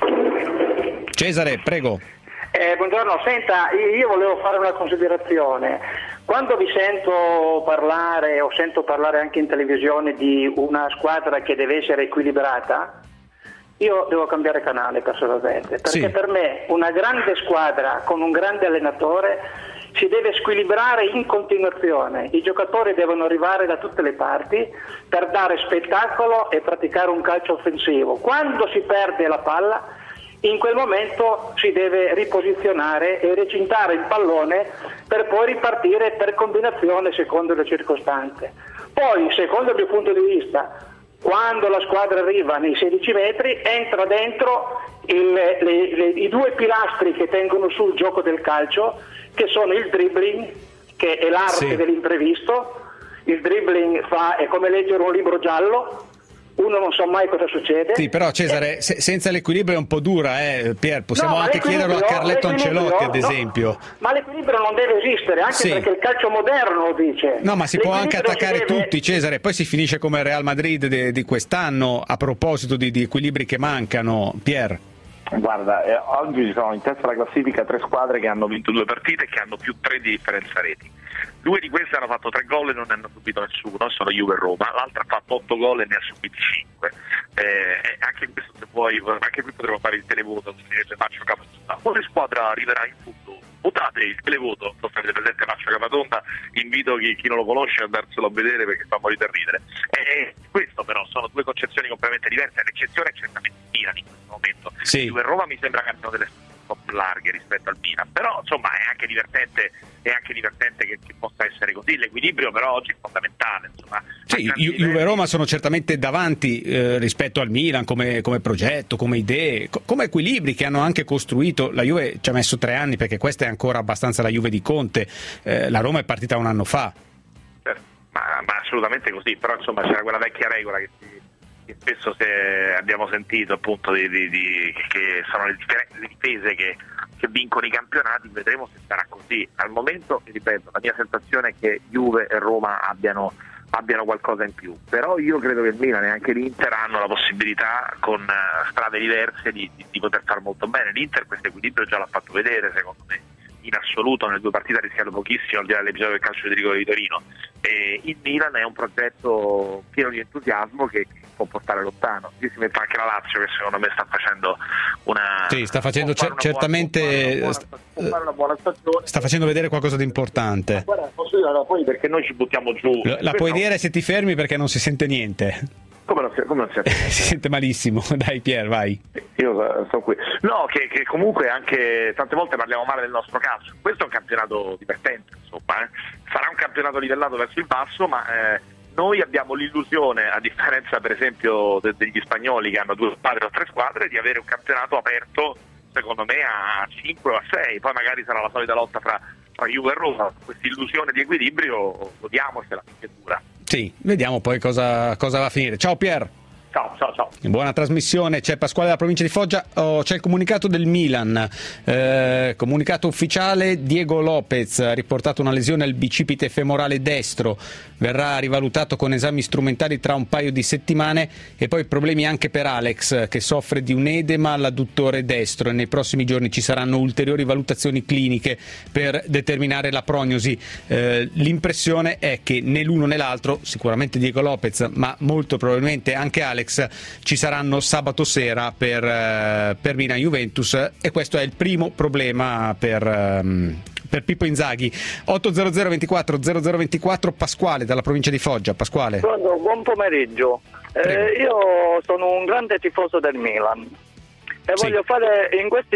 Cesare, prego. Eh, buongiorno, senta, io volevo fare una considerazione. Quando vi sento parlare, o sento parlare anche in televisione di una squadra che deve essere equilibrata, io devo cambiare canale personalmente, perché sì. Per me una grande squadra con un grande allenatore si deve squilibrare in continuazione, i giocatori devono arrivare da tutte le parti per dare spettacolo e praticare un calcio offensivo. Quando si perde la palla, in quel momento si deve riposizionare e recintare il pallone per poi ripartire per combinazione secondo le circostanze. Poi, secondo il mio punto di vista, quando la squadra arriva nei sedici metri entra dentro il, le, le, i due pilastri che tengono su il gioco del calcio, che sono il dribbling, che è l'arte sì. dell'imprevisto. Il dribbling fa, è come leggere un libro giallo, uno non sa mai cosa succede. Sì, però Cesare, eh, se, senza l'equilibrio è un po' dura, eh, Pier, possiamo no, anche chiederlo a Carletto Ancelotti, ad esempio. No, ma l'equilibrio non deve esistere, anche sì. perché il calcio moderno lo dice. No, ma si può anche attaccare deve... tutti, Cesare, poi si finisce come il Real Madrid de, di quest'anno, a proposito di, di equilibri che mancano. Pier. Guarda, eh, oggi ci sono in testa alla classifica tre squadre che hanno vinto due partite e che hanno più tre di differenza reti. Due di queste hanno fatto tre gol e non ne hanno subito nessuno, sono Juve e Roma, l'altra ha fatto otto gol e ne ha subiti cinque. Eh, anche questo, se vuoi, anche qui potremmo fare il televoto, se faccio Capatonda. Quale squadra arriverà in fondo? Votate il televoto, non avete presente Maccio Capatonda, invito chi, chi non lo conosce a andarselo a vedere perché fa morire da ridere. E questo però sono due concezioni completamente diverse, l'eccezione è certamente il Milan in questo momento. Sì. Juve e Roma mi sembra che abbiano delle un po' più larghe rispetto al Milan, però insomma è anche divertente, è anche divertente che, che possa essere così, l'equilibrio però oggi è fondamentale. Insomma, sì, Ju- Juve e Roma sono certamente davanti eh, rispetto al Milan come, come progetto, come idee, co- come equilibri che hanno anche costruito. La Juve ci ha messo tre anni perché questa è ancora abbastanza la Juve di Conte, eh, la Roma è partita un anno fa. Eh, ma, ma assolutamente così, però insomma c'era quella vecchia regola che, si, che spesso se abbiamo sentito appunto di, di, di, che sono le, differen- le difese che, che vincono i campionati, vedremo se sarà così. Al momento, ripeto, la mia sensazione è che Juve e Roma abbiano abbiano qualcosa in più, però io credo che il Milan e anche l'Inter hanno la possibilità con uh, strade diverse di, di, di poter far molto bene. L'Inter questo equilibrio già l'ha fatto vedere, secondo me, in assoluto. Nelle due partite ha rischiato pochissimo al di là dell'episodio del calcio di rigore di Torino. E il Milan è un progetto pieno di entusiasmo che può portare lontano. Qui si mette anche la Lazio che secondo me sta facendo una sì, sta facendo cer- certamente buona, può fare una buona stagione, sta facendo vedere qualcosa di importante. Guarda, posso dire poi perché noi ci buttiamo giù. La, la puoi dire se ti fermi perché non si sente niente. Come non si, come non si, si sente malissimo. Dai Pier, vai. Io sto qui. No, che, che comunque anche tante volte parliamo male del nostro calcio. Questo è un campionato divertente, insomma, eh. Sarà un campionato livellato verso il basso, ma eh, noi abbiamo l'illusione, a differenza per esempio de- degli spagnoli che hanno due squadre o tre squadre, di avere un campionato aperto, secondo me, a cinque o a sei. Poi magari sarà la solita lotta fra, fra Juve e Roma. Questa illusione di equilibrio godiamocela finché dura. Sì, vediamo poi cosa, cosa va a finire. Ciao Pier. Ciao, ciao, ciao. Buona trasmissione, c'è Pasquale della provincia di Foggia, oh, c'è il comunicato del Milan, eh, comunicato ufficiale, Diego Lopez ha riportato una lesione al bicipite femorale destro, verrà rivalutato con esami strumentali tra un paio di settimane e poi problemi anche per Alex che soffre di un edema all'adduttore destro e nei prossimi giorni ci saranno ulteriori valutazioni cliniche per determinare la prognosi. Eh, l'impressione è che né l'uno né l'altro, sicuramente Diego Lopez ma molto probabilmente anche Alex, ci saranno sabato sera per, uh, per Milan Juventus e questo è il primo problema per, um, per Pippo Inzaghi. ottocento ventiquattro zero zero ventiquattro Pasquale dalla provincia di Foggia. Pasquale. Buon pomeriggio, eh, io sono un grande tifoso del Milan e sì. voglio fare in questi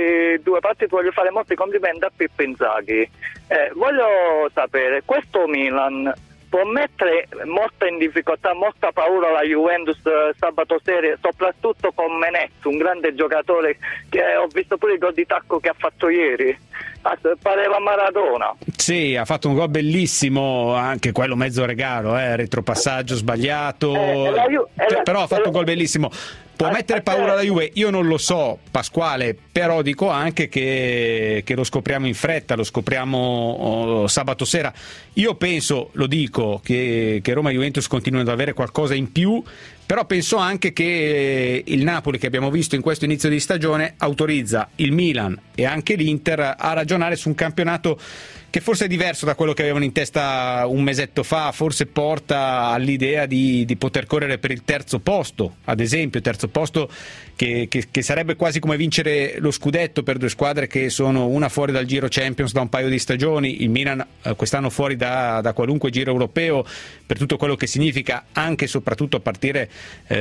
due partiti voglio fare molti complimenti a Pippo Inzaghi. Eh, voglio sapere, questo Milan può mettere molta in difficoltà, molta paura la Juventus sabato sera, soprattutto con Menezzi, un grande giocatore che ho visto pure il gol di tacco che ha fatto ieri, pareva Maradona. Sì, ha fatto un gol bellissimo, anche quello mezzo regalo, eh, retropassaggio sbagliato, eh, la Ju- la, però ha fatto un gol bellissimo. Può mettere paura la Juve? Io non lo so, Pasquale, però dico anche che, che lo scopriamo in fretta, lo scopriamo oh, sabato sera. Io penso, lo dico, che, che Roma e Juventus continuino ad avere qualcosa in più, però penso anche che il Napoli, che abbiamo visto in questo inizio di stagione, autorizza il Milan e anche l'Inter a ragionare su un campionato che forse è diverso da quello che avevano in testa un mesetto fa, forse porta all'idea di, di poter correre per il terzo posto, ad esempio, terzo posto che, che, che sarebbe quasi come vincere lo scudetto per due squadre che sono una fuori dal Giro Champions da un paio di stagioni, il Milan eh, quest'anno fuori da, da qualunque giro europeo, per tutto quello che significa, anche e soprattutto a partire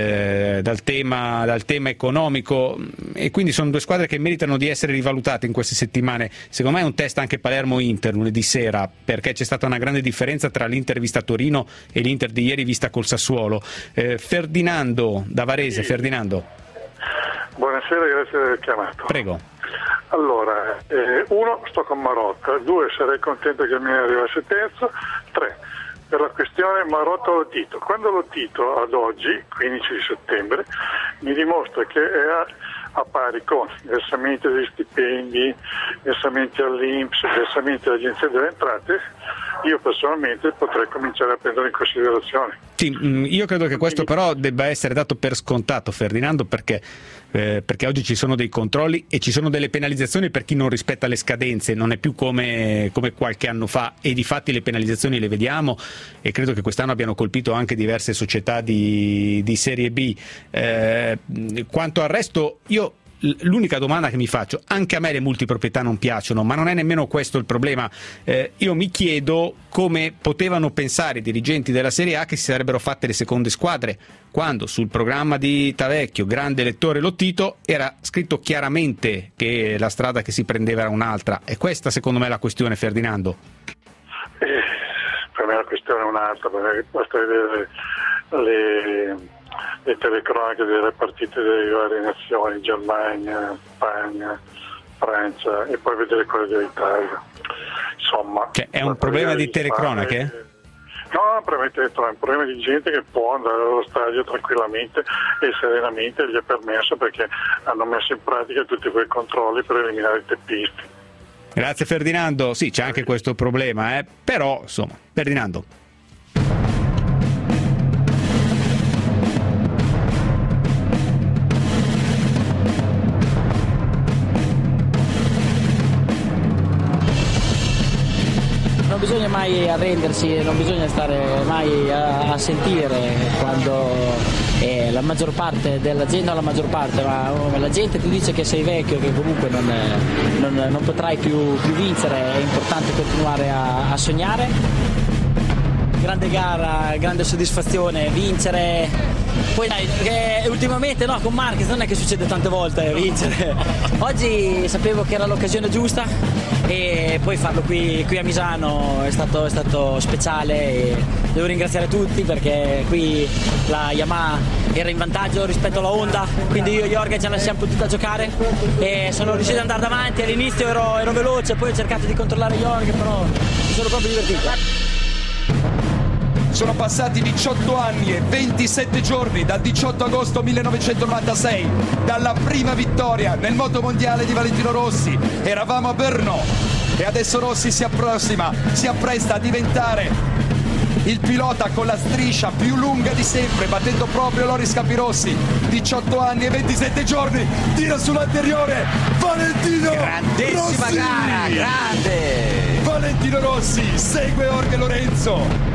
eh, dal tema, dal tema economico, e quindi sono due squadre che meritano di essere rivalutate in queste settimane. Secondo me è un test anche Palermo-Inter lunedì sera, perché c'è stata una grande differenza tra l'Inter vista a Torino e l'Inter di ieri vista col Sassuolo. eh, Ferdinando da Varese. Ferdinando, buonasera, grazie di aver chiamato. Prego. Allora, eh, uno, sto con Marotta, due, sarei contento che mi arrivasse terzo, tre, per la questione Marotta o Tito. Quando lo Tito ad oggi, quindici di settembre, mi dimostra che è a, a pari con versamenti degli stipendi, versamenti all'I N P S, versamenti all'Agenzia delle Entrate, io personalmente potrei cominciare a prenderlo in considerazione. Sì, io credo che questo però debba essere dato per scontato, Ferdinando, perché, eh, perché oggi ci sono dei controlli e ci sono delle penalizzazioni per chi non rispetta le scadenze, non è più come, come qualche anno fa, e difatti le penalizzazioni le vediamo e credo che quest'anno abbiano colpito anche diverse società di, di Serie B. Eh, quanto al resto, io l'unica domanda che mi faccio, anche a me le multiproprietà non piacciono, ma non è nemmeno questo il problema. Eh, io mi chiedo come potevano pensare i dirigenti della Serie A che si sarebbero fatte le seconde squadre, quando sul programma di Tavecchio, grande lettore Lottito, era scritto chiaramente che la strada che si prendeva era un'altra. E questa secondo me è la questione, Ferdinando. Eh, per me la questione è un'altra, perché basta vedere le... le telecronache delle partite delle varie nazioni, Germania, Spagna, Francia, e poi vedere quelle dell'Italia. Insomma, cioè, è un problema di telecronache? No, è un problema di, è un problema di gente che può andare allo stadio tranquillamente e serenamente, gli è permesso perché hanno messo in pratica tutti quei controlli per eliminare i teppisti. Grazie Ferdinando. Sì, c'è anche questo problema, eh? Però insomma, Ferdinando. Non bisogna mai arrendersi, non bisogna stare mai a, a sentire quando eh, la maggior parte della gente, non la maggior parte, ma oh, la gente ti dice che sei vecchio, che comunque non, non, non potrai più, più vincere, è importante continuare a, a sognare. Grande gara, grande soddisfazione, vincere. Poi dai, che ultimamente no, con Marquez non è che succede tante volte vincere. Oggi sapevo che era l'occasione giusta e poi farlo qui, qui a Misano è stato, è stato speciale e devo ringraziare tutti perché qui la Yamaha era in vantaggio rispetto alla Honda, quindi io e Jorge ce la siamo potuta giocare e sono riuscito ad andare davanti. All'inizio ero, ero veloce, poi ho cercato di controllare Jorge, però mi sono proprio divertito. Sono passati diciotto anni e ventisette giorni dal diciotto agosto millenovecentonovantasei, dalla prima vittoria nel motomondiale di Valentino Rossi. Eravamo a Brno e adesso Rossi si approssima, si appresta a diventare il pilota con la striscia più lunga di sempre, battendo proprio Loris Capirossi. diciotto anni e ventisette giorni, tira sull'anteriore Valentino grandissima Rossi. Gara, grande Valentino Rossi, segue Jorge Lorenzo.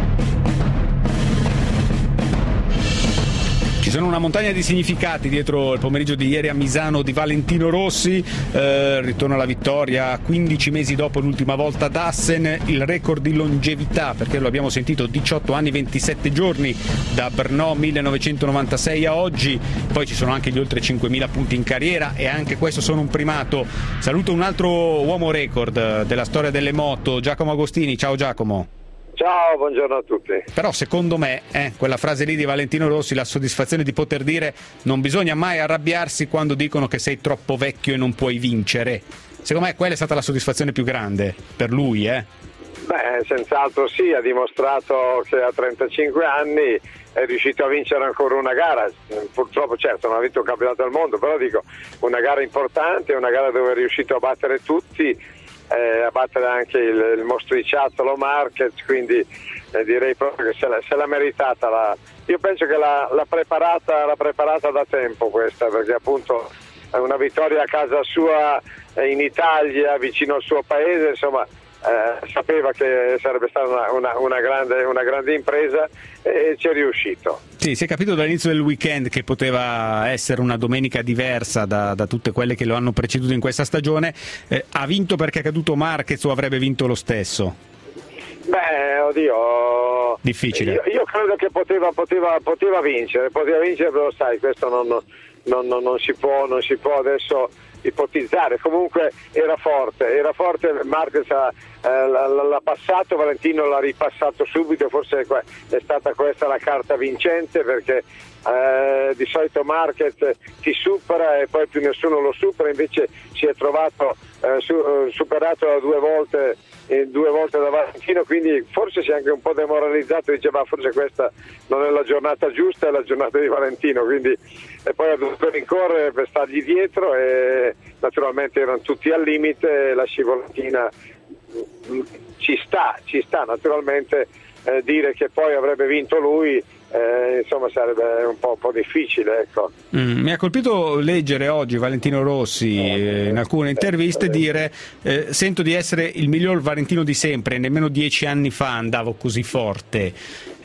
Ci sono una montagna di significati dietro il pomeriggio di ieri a Misano di Valentino Rossi, eh, ritorno alla vittoria quindici mesi dopo l'ultima volta ad Assen, il record di longevità, perché lo abbiamo sentito, diciotto anni ventisette giorni da Brno millenovecentonovantasei a oggi. Poi ci sono anche gli oltre cinquemila punti in carriera e anche questo sono un primato. Saluto un altro uomo record della storia delle moto, Giacomo Agostini. Ciao Giacomo. Ciao, buongiorno a tutti. Però secondo me, eh, quella frase lì di Valentino Rossi, la soddisfazione di poter dire non bisogna mai arrabbiarsi quando dicono che sei troppo vecchio e non puoi vincere. Secondo me quella è stata la soddisfazione più grande per lui, eh? Beh, senz'altro sì, ha dimostrato che a trentacinque anni è riuscito a vincere ancora una gara. Purtroppo certo non ha vinto un campionato del mondo, però dico una gara importante, una gara dove è riuscito a battere tutti. Eh, a battere anche il, il mostriciattolo Marquez, quindi eh, direi proprio che se l'ha, se l'ha meritata. La, io penso che l'ha, l'ha, preparata, l'ha preparata da tempo questa, perché appunto è una vittoria a casa sua eh, in Italia, vicino al suo paese, insomma eh, sapeva che sarebbe stata una, una, una, grande, una grande impresa e ci è riuscito. Sì, si è capito dall'inizio del weekend che poteva essere una domenica diversa da, da tutte quelle che lo hanno preceduto in questa stagione. Eh, ha vinto perché è caduto Marquez o avrebbe vinto lo stesso? Beh, oddio, difficile. Io, io credo che poteva, poteva, poteva vincere, poteva vincere, però sai, questo non, non, non, non, si può, non si può adesso ipotizzare. Comunque era forte, era forte, Marquez ha, eh, l'ha passato, Valentino l'ha ripassato subito, forse è stata questa la carta vincente, perché eh, di solito Marquez ti supera e poi più nessuno lo supera, invece si è trovato eh, su, eh, superato due volte eh, due volte da Valentino, quindi forse si è anche un po' demoralizzato, diceva forse questa non è la giornata giusta, è la giornata di Valentino, quindi e poi ha dovuto rincorrere per stargli dietro e naturalmente erano tutti al limite, la scivolatina ci sta, ci sta naturalmente eh, dire che poi avrebbe vinto lui eh, insomma sarebbe un po', un po' difficile, ecco. Mm, mi ha colpito leggere oggi Valentino Rossi eh, in alcune interviste dire eh, sento di essere il miglior Valentino di sempre, nemmeno dieci anni fa andavo così forte.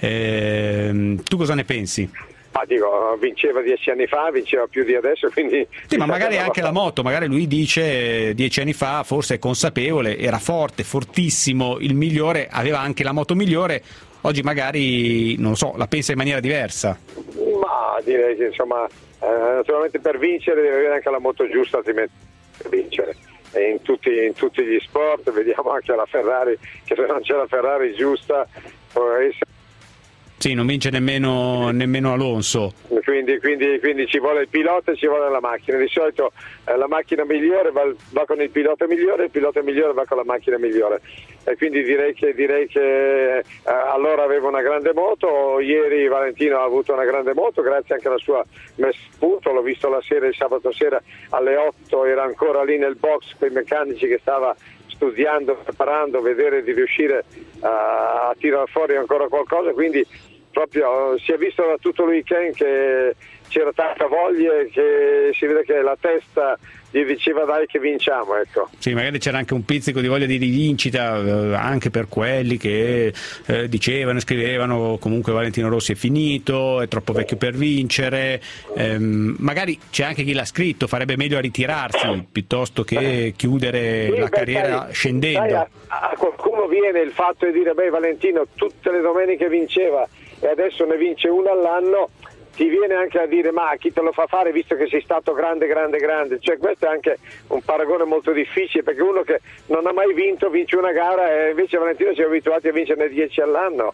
Eh, tu cosa ne pensi? Ah, dico, vinceva dieci anni fa, vinceva più di adesso, quindi... Sì, ma magari anche la moto, magari lui dice dieci anni fa, forse è consapevole, era forte, fortissimo, il migliore, aveva anche la moto migliore, oggi magari, non lo so, la pensa in maniera diversa. Ma direi che insomma, eh, naturalmente per vincere deve avere anche la moto giusta, altrimenti per vincere. E in tutti, in tutti gli sport, vediamo anche la Ferrari, che se non c'è la Ferrari giusta può essere... Sì, non vince nemmeno, nemmeno Alonso. Quindi, quindi, quindi ci vuole il pilota e ci vuole la macchina. Di solito eh, la macchina migliore va, va con il pilota migliore, il pilota migliore va con la macchina migliore. E quindi direi che, direi che eh, allora aveva una grande moto, ieri Valentino ha avuto una grande moto, grazie anche alla sua messa a punto, l'ho visto la sera, il sabato sera alle otto, era ancora lì nel box con i meccanici che stava studiando, preparando, vedere di riuscire a, a tirare fuori ancora qualcosa, quindi proprio si è visto da tutto il weekend che c'era tanta voglia e che si vede che la testa gli diceva dai che vinciamo, ecco. Sì, magari c'era anche un pizzico di voglia di rivincita eh, anche per quelli che eh, dicevano, scrivevano comunque Valentino Rossi è finito, è troppo vecchio per vincere, ehm, magari c'è anche chi l'ha scritto, farebbe meglio a ritirarsi piuttosto che chiudere sì, la beh, carriera sai, scendendo. Sai, a, a qualcuno viene il fatto di dire beh Valentino tutte le domeniche vinceva e adesso ne vince una all'anno, ti viene anche a dire ma chi te lo fa fare visto che sei stato grande grande grande, cioè questo è anche un paragone molto difficile, perché uno che non ha mai vinto vince una gara e invece Valentino si è abituati a vincerne dieci all'anno,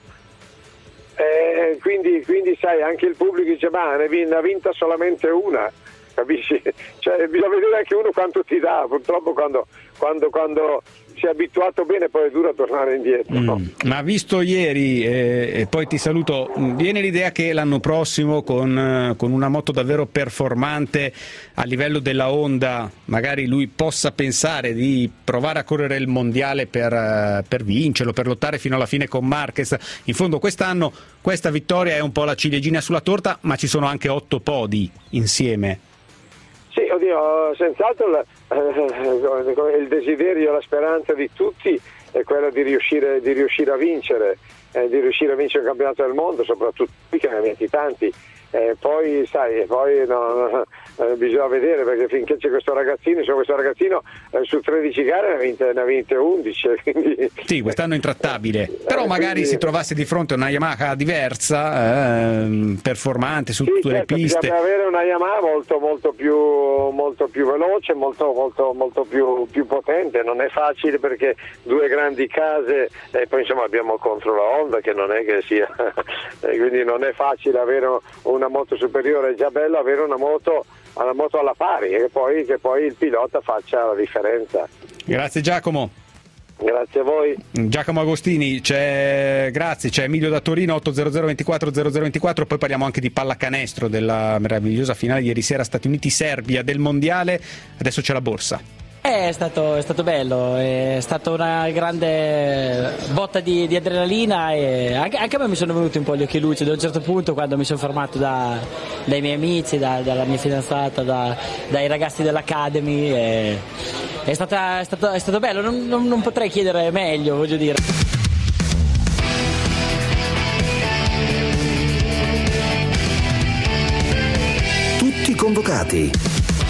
e quindi, quindi sai anche il pubblico dice ma ne ha vinta solamente una, capisci? Cioè bisogna vedere anche uno quanto ti dà, purtroppo quando, quando, quando si è abituato bene poi è duro tornare indietro. Mm. Ma visto ieri eh, e poi ti saluto, viene l'idea che l'anno prossimo con, con una moto davvero performante a livello della Honda magari lui possa pensare di provare a correre il mondiale per, per vincerlo, per lottare fino alla fine con Marquez. In fondo quest'anno questa vittoria è un po' la ciliegina sulla torta, ma ci sono anche otto podi insieme. Sì, oddio, senz'altro la, eh, il desiderio, la speranza di tutti è quella di riuscire, di riuscire a vincere, eh, di riuscire a vincere il campionato del mondo, soprattutto qui che ne avete tanti. Eh, poi sai, poi no, no, eh, bisogna vedere, perché finché c'è questo ragazzino, insomma, questo ragazzino eh, su tredici gare ne ha vinte, ne ha vinte undici, quindi... Sì, quest'anno è intrattabile, però eh, magari quindi... si trovasse di fronte a una Yamaha diversa, eh, performante su sì, tutte certo, le piste. Bisogna avere una Yamaha molto molto più, molto più veloce, molto, molto, molto più, più potente, non è facile perché due grandi case e poi insomma abbiamo contro la Honda che non è che sia, quindi non è facile avere una una moto superiore, è già bello avere una moto, una moto alla pari e poi, che poi il pilota faccia la differenza. Grazie Giacomo. Grazie a voi. Giacomo Agostini, c'è, grazie, c'è Emilio da Torino otto zero zero ventiquattro zero zero ventiquattro, poi parliamo anche di pallacanestro della meravigliosa finale ieri sera Stati Uniti-Serbia del mondiale, adesso c'è la borsa. È stato, è stato bello, è stata una grande botta di, di adrenalina e anche, anche a me mi sono venuti un po' gli occhi lucidi a un certo punto quando mi sono fermato da, dai miei amici, da, dalla mia fidanzata, da, dai ragazzi dell'Academy. E, è, stata, è, stato, è stato bello, non, non, non potrei chiedere meglio, voglio dire. Tutti convocati.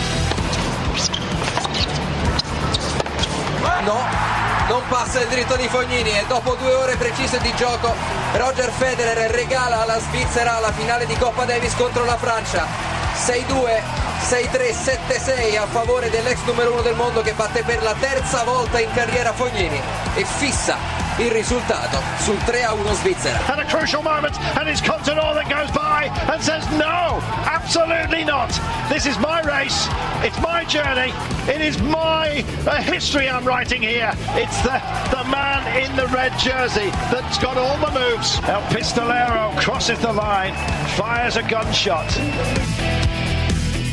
No, non passa il dritto di Fognini e dopo due ore precise di gioco Roger Federer regala alla Svizzera la finale di Coppa Davis contro la Francia. sei due, sei tre, sette sei a favore dell'ex numero uno del mondo che batte per la terza volta in carriera Fognini e fissa il risultato sul tre a uno Svizzera. At a crucial moment and it's Contador that goes by and says no, absolutely not. This is my race, it's my journey, it is my uh, history I'm writing here. It's the, the man in the red jersey that's got all the moves. El Pistolero crosses the line, fires a gunshot.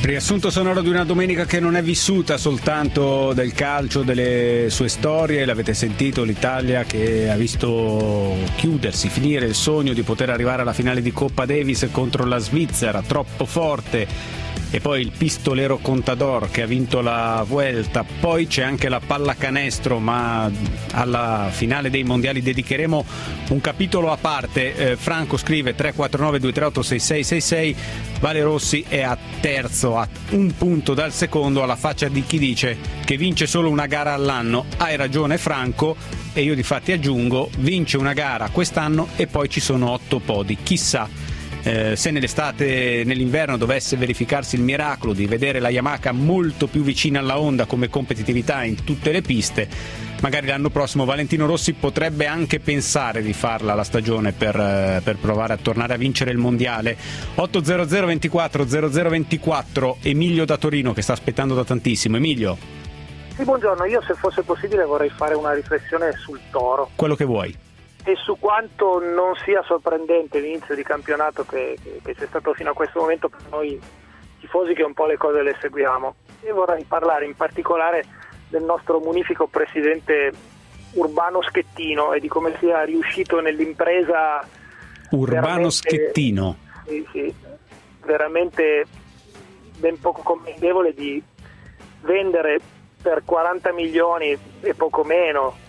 Riassunto sonoro di una domenica che non è vissuta soltanto del calcio, delle sue storie. L'avete sentito, l'Italia che ha visto chiudersi, finire il sogno di poter arrivare alla finale di Coppa Davis contro la Svizzera, troppo forte. E poi il pistolero Contador che ha vinto la Vuelta. Poi c'è anche la pallacanestro, ma alla finale dei mondiali dedicheremo un capitolo a parte. eh, Franco scrive tre quattro nove due tre otto sei sei sei sei. Vale Rossi è a terzo, a un punto dal secondo, alla faccia di chi dice che vince solo una gara all'anno. Hai ragione Franco, e io difatti aggiungo, vince una gara quest'anno e poi ci sono otto podi. Chissà Eh, se nell'estate, nell'inverno dovesse verificarsi il miracolo di vedere la Yamaha molto più vicina alla Honda come competitività in tutte le piste, magari l'anno prossimo Valentino Rossi potrebbe anche pensare di farla la stagione per, eh, per provare a tornare a vincere il mondiale. otto zero zero ventiquattro zero zero ventiquattro. Emilio da Torino che sta aspettando da tantissimo. Emilio. Sì, buongiorno, io se fosse possibile vorrei fare una riflessione sul Toro. Quello che vuoi. E su quanto non sia sorprendente l'inizio di campionato che, che, che c'è stato fino a questo momento per noi tifosi che un po' le cose le seguiamo. E vorrei parlare in particolare del nostro munifico presidente Urbano Schettino e di come sia riuscito nell'impresa Urbano Schettino. Sì, sì, veramente ben poco commendevole di vendere per quaranta milioni e poco meno,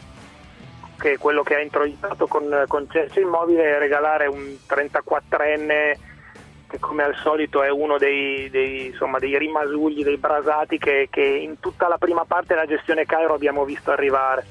che è quello che ha introitato con, con Cerci Immobile, e regalare un trentaquattrenne che come al solito è uno dei, dei, insomma, dei rimasugli, dei brasati che, che in tutta la prima parte della gestione Cairo abbiamo visto arrivare.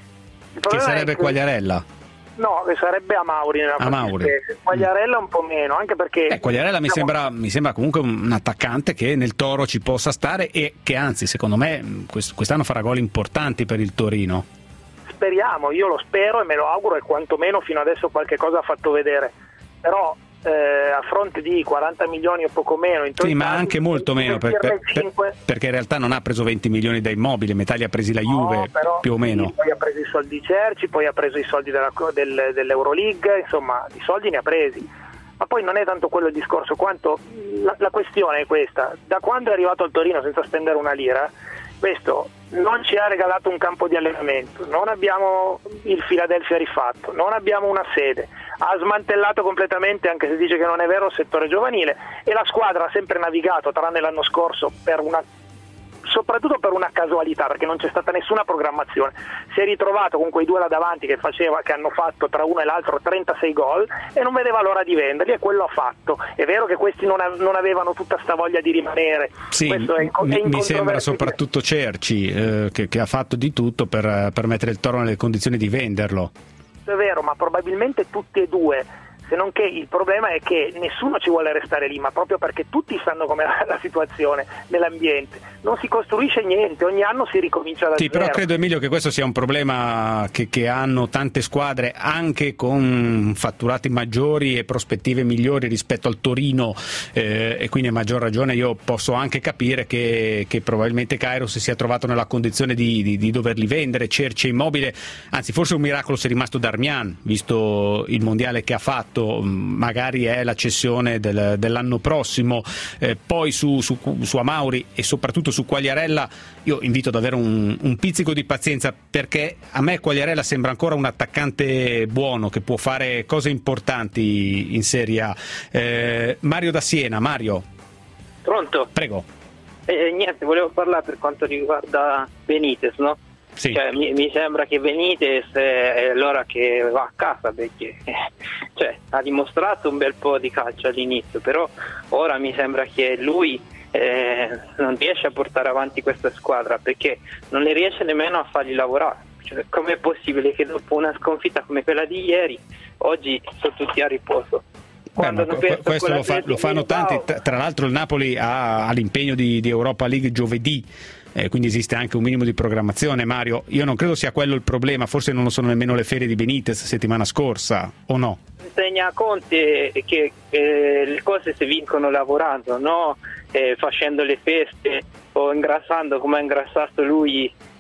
Che sarebbe che, Quagliarella? No, che sarebbe Amauri nella Amauri. Quagliarella un po' meno, anche perché eh, Quagliarella mi sembra, mi sembra comunque un attaccante che nel Toro ci possa stare e che anzi secondo me quest'anno farà gol importanti per il Torino. Speriamo, io lo spero e me lo auguro, e quantomeno fino adesso qualche cosa ha fatto vedere, però eh, a fronte di quaranta milioni o poco meno, sì, ma anche molto meno per, per, per, perché in realtà non ha preso venti milioni da Immobile, metà li ha presi la Juve, no, però, più o meno. Sì, poi ha preso i soldi di Cerci, poi ha preso i soldi della, del, dell'Euroleague, insomma i soldi ne ha presi. Ma poi non è tanto quello il discorso, quanto la, la questione è questa: da quando è arrivato al Torino senza spendere una lira, questo non ci ha regalato un campo di allenamento, non abbiamo il Philadelphia rifatto, non abbiamo una sede, ha smantellato completamente, anche se dice che non è vero, il settore giovanile, e la squadra ha sempre navigato, tranne l'anno scorso, per una soprattutto per una casualità, perché non c'è stata nessuna programmazione. Si è ritrovato con quei due là davanti che, faceva, che hanno fatto tra uno e l'altro trentasei gol e non vedeva l'ora di venderli, e quello ha fatto. È vero che questi non, av- non avevano tutta sta voglia di rimanere. Sì, Questo è in- mi, è mi sembra soprattutto Cerci eh, che, che ha fatto di tutto per, per mettere il Toro nelle condizioni di venderlo. È vero, ma probabilmente tutti e due. Se non che il problema è che nessuno ci vuole restare lì, ma proprio perché tutti sanno com'è la situazione nell'ambiente, non si costruisce niente, ogni anno si ricomincia da sì, zero. Però credo, Emilio, che questo sia un problema che, che hanno tante squadre, anche con fatturati maggiori e prospettive migliori rispetto al Torino, eh, e quindi a maggior ragione io posso anche capire che, che probabilmente Cairo si sia trovato nella condizione di, di, di doverli vendere. Cerci Immobile, anzi forse un miracolo se è rimasto Darmian, visto il mondiale che ha fatto, magari è la cessione del, dell'anno prossimo. Eh, poi su, su, su Amauri e soprattutto su Quagliarella io invito ad avere un, un pizzico di pazienza, perché a me Quagliarella sembra ancora un attaccante buono che può fare cose importanti in Serie A. Eh, Mario da Siena. Mario. Pronto? Prego. Eh, niente, volevo parlare per quanto riguarda Benitez, no? Sì. Cioè, mi, mi sembra che Benitez è l'ora che va a casa, perché eh, cioè, ha dimostrato un bel po' di calcio all'inizio, però ora mi sembra che lui eh, non riesce a portare avanti questa squadra, perché non ne riesce nemmeno a farli lavorare. Cioè, com'è possibile che dopo una sconfitta come quella di ieri oggi sono tutti a riposo? Beh, ma questo lo, fa, lo fanno tanti, tra l'altro il Napoli ha, ha l'impegno di, di Europa League giovedì, eh, quindi esiste anche un minimo di programmazione. Mario, io non credo sia quello il problema, forse non lo sono nemmeno le ferie di Benitez settimana scorsa, o no? Insegna a Conte che eh, le cose si vincono lavorando, no eh, facendo le feste o ingrassando come ha ingrassato lui, che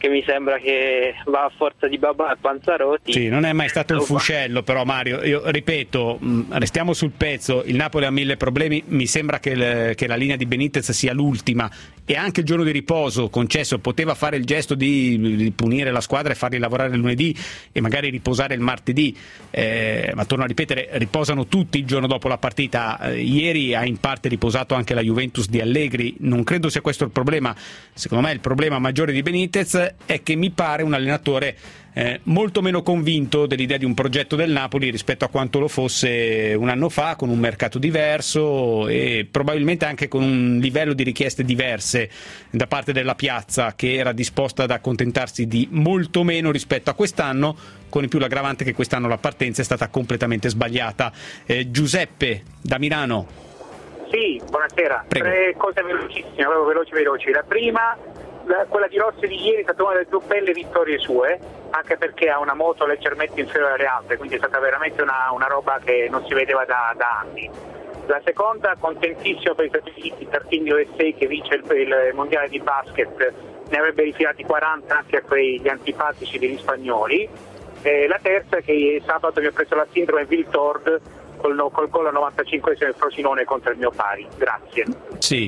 che mi sembra che va a forza di babà e Panzarotti. Sì, non è mai stato un fuscello, però Mario, io ripeto, restiamo sul pezzo, il Napoli ha mille problemi, mi sembra che, le, che la linea di Benitez sia l'ultima, e anche il giorno di riposo concesso, poteva fare il gesto di, di punire la squadra e farli lavorare il lunedì e magari riposare il martedì, eh, ma torno a ripetere, riposano tutti il giorno dopo la partita. Eh, ieri ha in parte riposato anche la Juventus di Allegri, non credo sia questo il problema. Secondo me il problema maggiore di Benitez è che mi pare un allenatore eh, molto meno convinto dell'idea di un progetto del Napoli rispetto a quanto lo fosse un anno fa, con un mercato diverso e probabilmente anche con un livello di richieste diverse da parte della piazza, che era disposta ad accontentarsi di molto meno rispetto a quest'anno, con in più l'aggravante che quest'anno la partenza è stata completamente sbagliata. eh, Giuseppe da Milano. Sì, buonasera. Prego. Tre cose velocissime, proprio veloci veloci. La prima, la, quella di Rossi di ieri è stata una delle più belle vittorie sue, anche perché ha una moto leggermente inferiore alle altre, quindi è stata veramente una, una roba che non si vedeva da, da anni. La seconda, contentissimo per i Stati Uniti, per Team U S A che vince il, il mondiale di basket, ne avrebbe rifilati quaranta anche a quegli antipatici degli spagnoli. E la terza, che sabato mi ha preso la sindrome Viltord col, col gol al novantacinquesimo del Frosinone contro il mio pari. Grazie. Sì,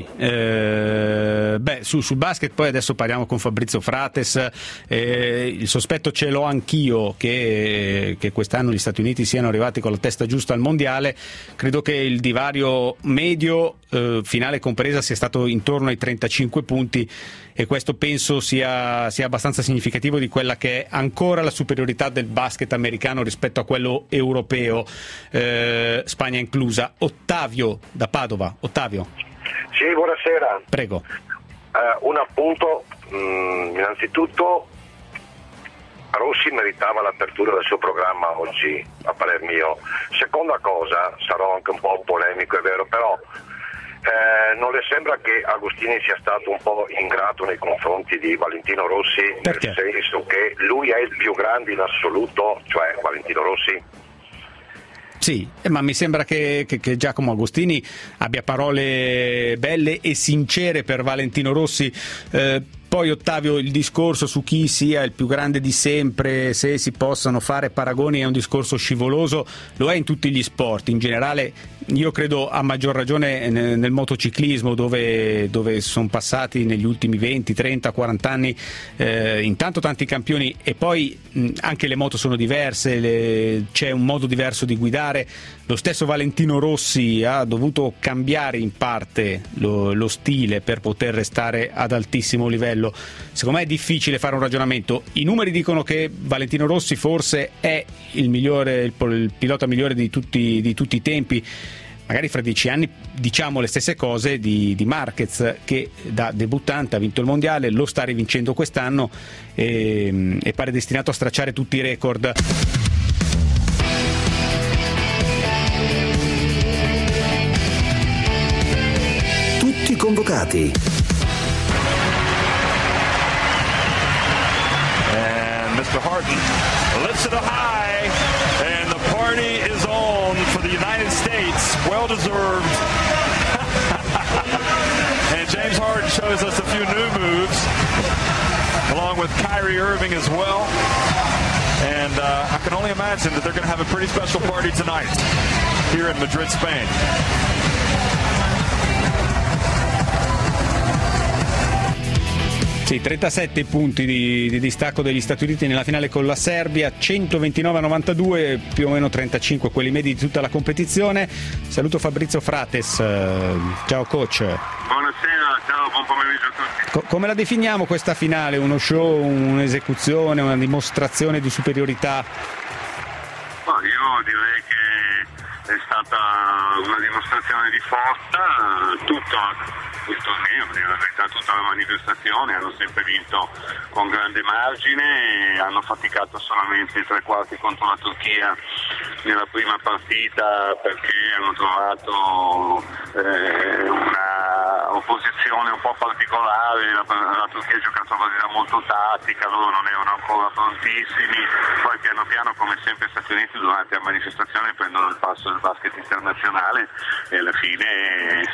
eh, beh, su, sul basket poi adesso parliamo con Fabrizio Frates. Eh, il sospetto ce l'ho anch'io che, che quest'anno gli Stati Uniti siano arrivati con la testa giusta al mondiale. Credo che il divario medio eh, finale compresa sia stato intorno ai trentacinque punti, e questo penso sia, sia abbastanza significativo di quella che è ancora la superiorità del basket americano rispetto a quello europeo, eh, Spagna inclusa. Ottavio da Padova. Ottavio. Sì, buonasera. Prego. Uh, un appunto, mm, innanzitutto Rossi meritava l'apertura del suo programma oggi, a parer mio. Seconda cosa, sarò anche un po' polemico, è vero, però Eh, non le sembra che Agostini sia stato un po' ingrato nei confronti di Valentino Rossi? Perché? Nel senso che lui è il più grande in assoluto, cioè Valentino Rossi? Sì, ma mi sembra che, che, che Giacomo Agostini abbia parole belle e sincere per Valentino Rossi. Eh, Poi Ottavio, il discorso su chi sia il più grande di sempre, se si possano fare paragoni, è un discorso scivoloso, lo è in tutti gli sport, in generale io credo a maggior ragione nel, nel motociclismo, dove, dove sono passati negli ultimi venti, trenta, quaranta anni eh, intanto tanti campioni, e poi mh, anche le moto sono diverse, le, c'è un modo diverso di guidare. Lo stesso Valentino Rossi ha dovuto cambiare in parte lo, lo stile per poter restare ad altissimo livello. Secondo me è difficile fare un ragionamento. I numeri dicono che Valentino Rossi forse è il migliore, il, il pilota migliore di tutti, di tutti i tempi. Magari fra dieci anni diciamo le stesse cose di, di Marquez, che da debuttante ha vinto il mondiale, lo sta rivincendo quest'anno e, e pare destinato a stracciare tutti i record. Tutti convocati. And mister Harden lifts it high, and the party is on for the United States. Well deserved. And James Harden shows us a few new moves, along with Kyrie Irving as well. And uh, I can only imagine that they're going to have a pretty special party tonight here in Madrid, Spain. Sì, trentasette punti di, di distacco degli Stati Uniti nella finale con la Serbia, centoventinove a novantadue, più o meno trentacinque quelli medi di tutta la competizione. Saluto Fabrizio Frates. Ciao coach. Buonasera, ciao, buon pomeriggio a tutti. Co- come la definiamo questa finale? Uno show, un'esecuzione, una dimostrazione di superiorità? Oh, io direi che è stata una dimostrazione di forza, tutto il torneo, in realtà tutta la manifestazione, hanno sempre vinto con grande margine, hanno faticato solamente i tre quarti contro la Turchia nella prima partita perché hanno trovato eh, una opposizione un po' particolare, la, la Turchia ha giocato una partita molto tattica, loro non erano ancora prontissimi, poi piano piano come sempre gli Stati Uniti durante la manifestazione prendono il passo del basket internazionale e alla fine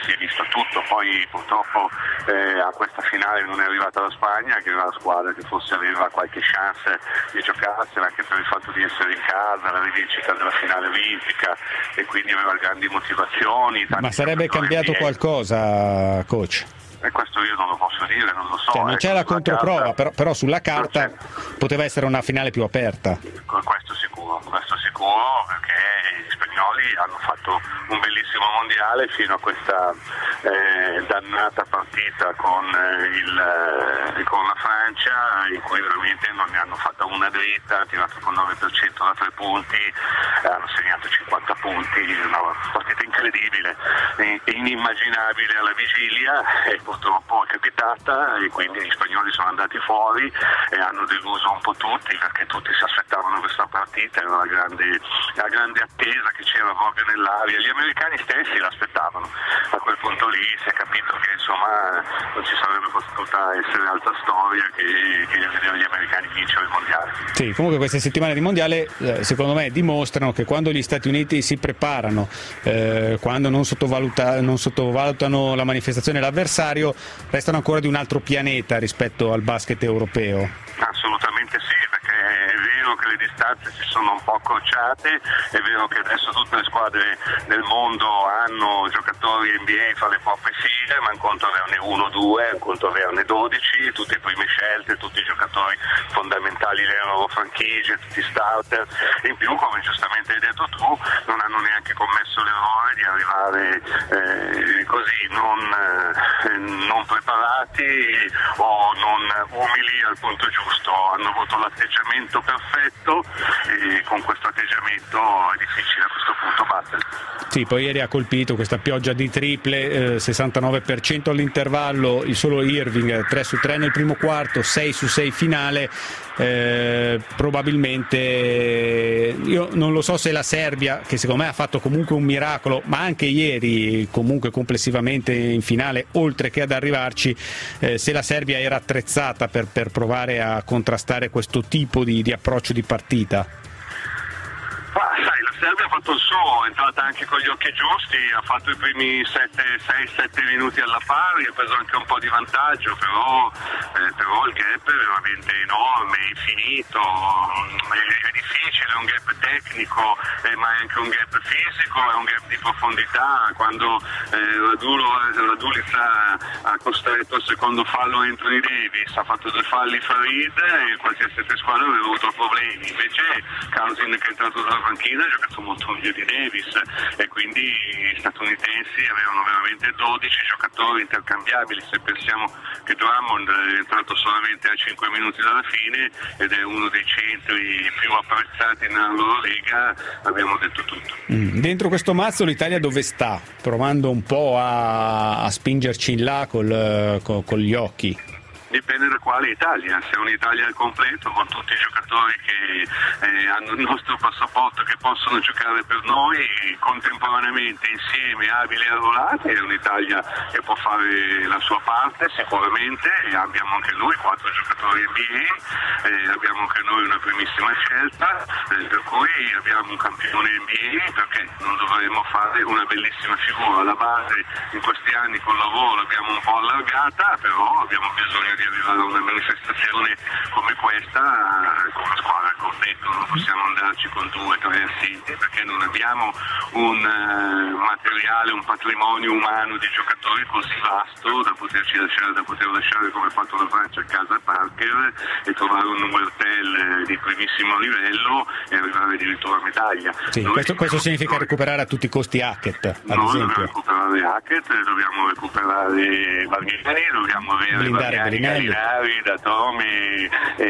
si è visto tutto. Poi purtroppo eh, a questa finale non è arrivata la Spagna, che era la squadra che forse aveva qualche chance di giocarsela, anche per il fatto di essere in casa, la rivincita della finale olimpica, e quindi aveva grandi motivazioni. Ma sarebbe cambiato N B A. Qualcosa, coach? E questo io non lo posso dire, non lo so. Cioè, non ecco, c'è la controprova, carta, però, però sulla carta poteva essere una finale più aperta. Questo sicuro, questo sicuro, perché gli spagnoli hanno fatto un bellissimo mondiale fino a questa eh, dannata partita con, eh, il, eh, con la Francia, in cui veramente non ne hanno fatta una dritta, hanno tirato con nove per cento da tre punti, eh, hanno segnato cinquanta punti, una partita incredibile, inimmaginabile alla vigilia, e purtroppo è capitata, e quindi gli spagnoli sono andati fuori e hanno deluso un po' tutti, perché tutti si aspettavano questa partita, era la grande, la grande attesa che c'era proprio nell'aria. Gli americani stessi l'aspettavano, a quel punto lì si è capito che insomma non ci sarebbe potuta essere altra storia che, che vedere gli americani vincere il mondiale. Sì, comunque queste settimane di mondiale eh, secondo me dimostrano che quando gli Stati Uniti si preparano, eh, quando non, sottovaluta, non sottovalutano la manifestazione dell'avversario, restano ancora di un altro pianeta rispetto al basket europeo. Assolutamente sì, perché è vero che le distanze si sono un po' accorciate, è vero che adesso tutte le squadre del mondo hanno giocatori N B A fra le proprie file, ma un conto averne uno o due, un conto averne dodici, tutte le prime scelte, tutti i giocatori fondamentali delle loro franchigie, tutti i starter. In più, come giustamente hai detto tu, non hanno neanche commesso l'errore di arrivare eh, così non, eh, non preparati o non umili al punto giusto. Hanno avuto l'atteggiamento perfetto, e con questo atteggiamento è difficile a questo punto battere. Sì, poi ieri ha colpito questa pioggia di triple, eh, sessantanove per cento all'intervallo, il solo Irving tre su tre nel primo quarto, sei su sei finale. Eh, probabilmente io non lo so se la Serbia, che secondo me ha fatto comunque un miracolo, ma anche ieri comunque complessivamente in finale, oltre che ad arrivarci, eh, se la Serbia era attrezzata per, per provare a contrastare questo tipo di, di approccio di partita. Ma sai, la Serbia ha fatto il suo, è entrata anche con gli occhi giusti, ha fatto i primi sei sette minuti alla pari, ha preso anche un po' di vantaggio, però, eh, però il gap è veramente enorme, infinito, è, è difficile, è un gap tecnico, eh, ma è anche un gap fisico, è un gap di profondità. Quando eh, Radulic ha costretto il secondo fallo Anthony Davis, ha fatto due falli Farid, e qualsiasi altra squadra aveva avuto problemi. Invece Cousins, che è entrato dalla panchina, ha giocato molto meglio di Davis, e quindi gli statunitensi avevano veramente dodici giocatori intercambiabili. Se pensiamo che Drummond è entrato solamente a cinque minuti dalla fine ed è uno dei centri più apprezzati nella loro lega, abbiamo detto tutto. Mm. Dentro questo mazzo l'Italia dove sta? Provando un po' a, a spingerci in là col, col, con gli occhi. Dipende da quale Italia, se è un'Italia al completo con tutti i giocatori che eh, hanno il nostro passaporto, che possono giocare per noi contemporaneamente insieme, abili e arruolati, è un'Italia che può fare la sua parte sicuramente, e abbiamo anche noi quattro giocatori N B A, eh, abbiamo anche noi una primissima scelta, eh, per cui abbiamo un campione N B A, perché non dovremmo fare una bellissima figura. La base in questi anni col lavoro l'abbiamo un po' allargata, però abbiamo bisogno di arrivare a una manifestazione come questa con la squadra al completo. Non possiamo andarci con due o tre assenti, perché non abbiamo un uh, materiale, un patrimonio umano di giocatori così vasto da poterci lasciare, da poter lasciare come ha fatto la Francia a casa Parker, e trovare un Huertel di primissimo livello e arrivare addirittura a medaglia. Sì, questo, questo significa recuperare a tutti i costi Hackett, ad noi esempio. Dobbiamo recuperare Hackett, dobbiamo recuperare Bargnani, dobbiamo avere Bargnani, Gallinari, Datome,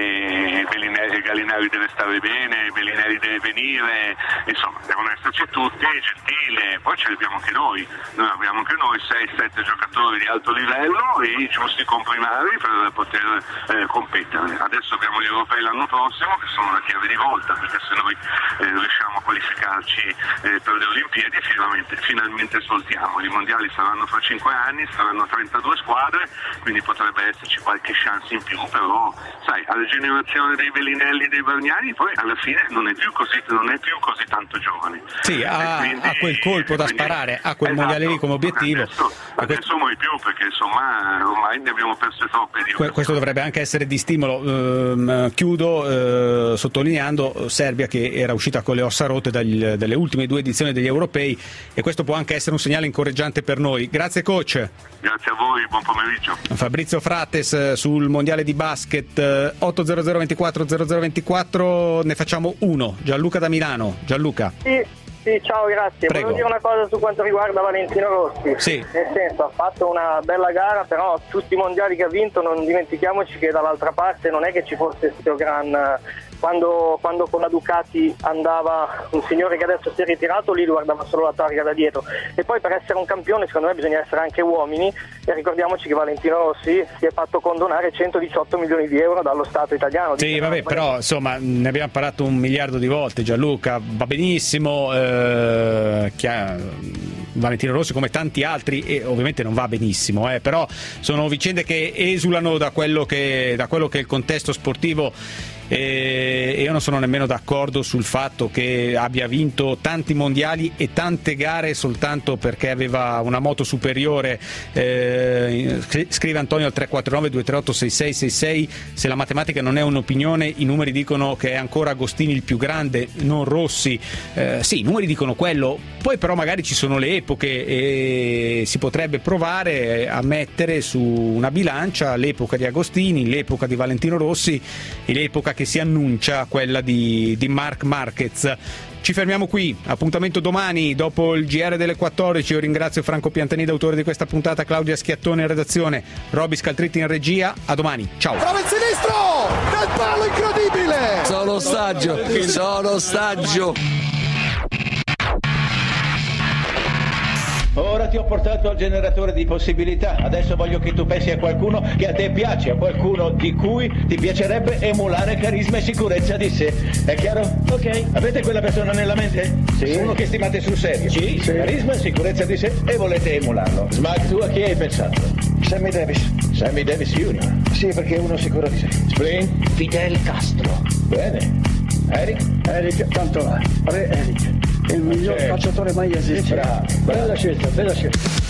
e Bellinelli, Gallinari deve stare bene, Bellinelli deve venire, insomma devono esserci tutti, Gentile, poi ce li abbiamo anche noi, noi abbiamo anche noi sei sette giocatori di alto livello e i giusti comprimari per poter eh, competere. Adesso abbiamo gli europei l'anno prossimo, che sono la chiave di volta, perché se noi eh, riusciamo a qualificarci eh, per le Olimpiadi finalmente, finalmente svoltiamo. Gli mondiali saranno fra cinque anni, saranno trentadue squadre, quindi potrebbe esserci qualche chance in più, però sai, alla generazione dei Bellinelli e dei Bargnani poi alla fine non è più così, non è più così tanto giovane. Sì, ha, quindi, ha quel colpo da quindi, sparare, ha quel esatto, mondiale lì come obiettivo. Adesso, adesso mai più, perché insomma ormai ne abbiamo perse troppe. Que- questo dovrebbe anche essere di stimolo. Ehm, chiudo eh, sottolineando Serbia che era uscita con le ossa rotte dagli, dalle ultime due edizioni degli europei, e questo può anche essere un segnale incoraggiante per noi. Grazie coach. Grazie a voi, buon pomeriggio. Fabrizio Frates sul mondiale di basket. Otto zero zero ventiquattro zero zero ventiquattro, ne facciamo uno. Gianluca da Milano. Gianluca. Sì, sì, ciao, grazie. Prego. Volevo dire una cosa su quanto riguarda Valentino Rossi. Sì. Nel senso, ha fatto una bella gara, però tutti i mondiali che ha vinto, non dimentichiamoci che dall'altra parte non è che ci fosse questo gran... Quando, quando con la Ducati andava un signore che adesso si è ritirato, lì guardava solo la targa da dietro. E poi per essere un campione secondo me bisogna essere anche uomini, e ricordiamoci che Valentino Rossi si è fatto condonare centodiciotto milioni di euro dallo Stato italiano. Sì, vabbè, però insomma ne abbiamo parlato un miliardo di volte. Gianluca, va benissimo, eh, che ha... Valentino Rossi come tanti altri, e ovviamente non va benissimo, eh, però sono vicende che esulano da quello che, da quello che è il contesto sportivo. E io non sono nemmeno d'accordo sul fatto che abbia vinto tanti mondiali e tante gare soltanto perché aveva una moto superiore. Eh, scrive Antonio al tre quattro nove due tre otto sei sei sei sei: se la matematica non è un'opinione, i numeri dicono che è ancora Agostini il più grande, non Rossi. Eh, sì, i numeri dicono quello, poi però magari ci sono le epoche e si potrebbe provare a mettere su una bilancia l'epoca di Agostini, l'epoca di Valentino Rossi e l'epoca che si annuncia, quella di, di Marc Marquez. Ci fermiamo qui, appuntamento domani dopo il G R delle quattordici. Io ringrazio Franco Piantanida, autore di questa puntata, Claudia Schiattone in redazione, Roby Scaltritti in regia. A domani, ciao. Prova il sinistro, del palo incredibile. Sono ostaggio, sono ostaggio. Ora ti ho portato al generatore di possibilità, adesso voglio che tu pensi a qualcuno che a te piace, a qualcuno di cui ti piacerebbe emulare carisma e sicurezza di sé. È chiaro? Ok. Avete quella persona nella mente? Sì. Uno che stimate sul serio? Sì. sì. Carisma, sicurezza di sé e volete emularlo. Smart, tu a chi hai pensato? Sammy Davis. Sammy Davis Junior Sì, perché è uno sicuro di sé. Spring? Fidel Castro. Bene. Eric? Eric Cantona. Re Eric. Il miglior calciatore mai esistito. Bravo. Bella scelta, bella scelta.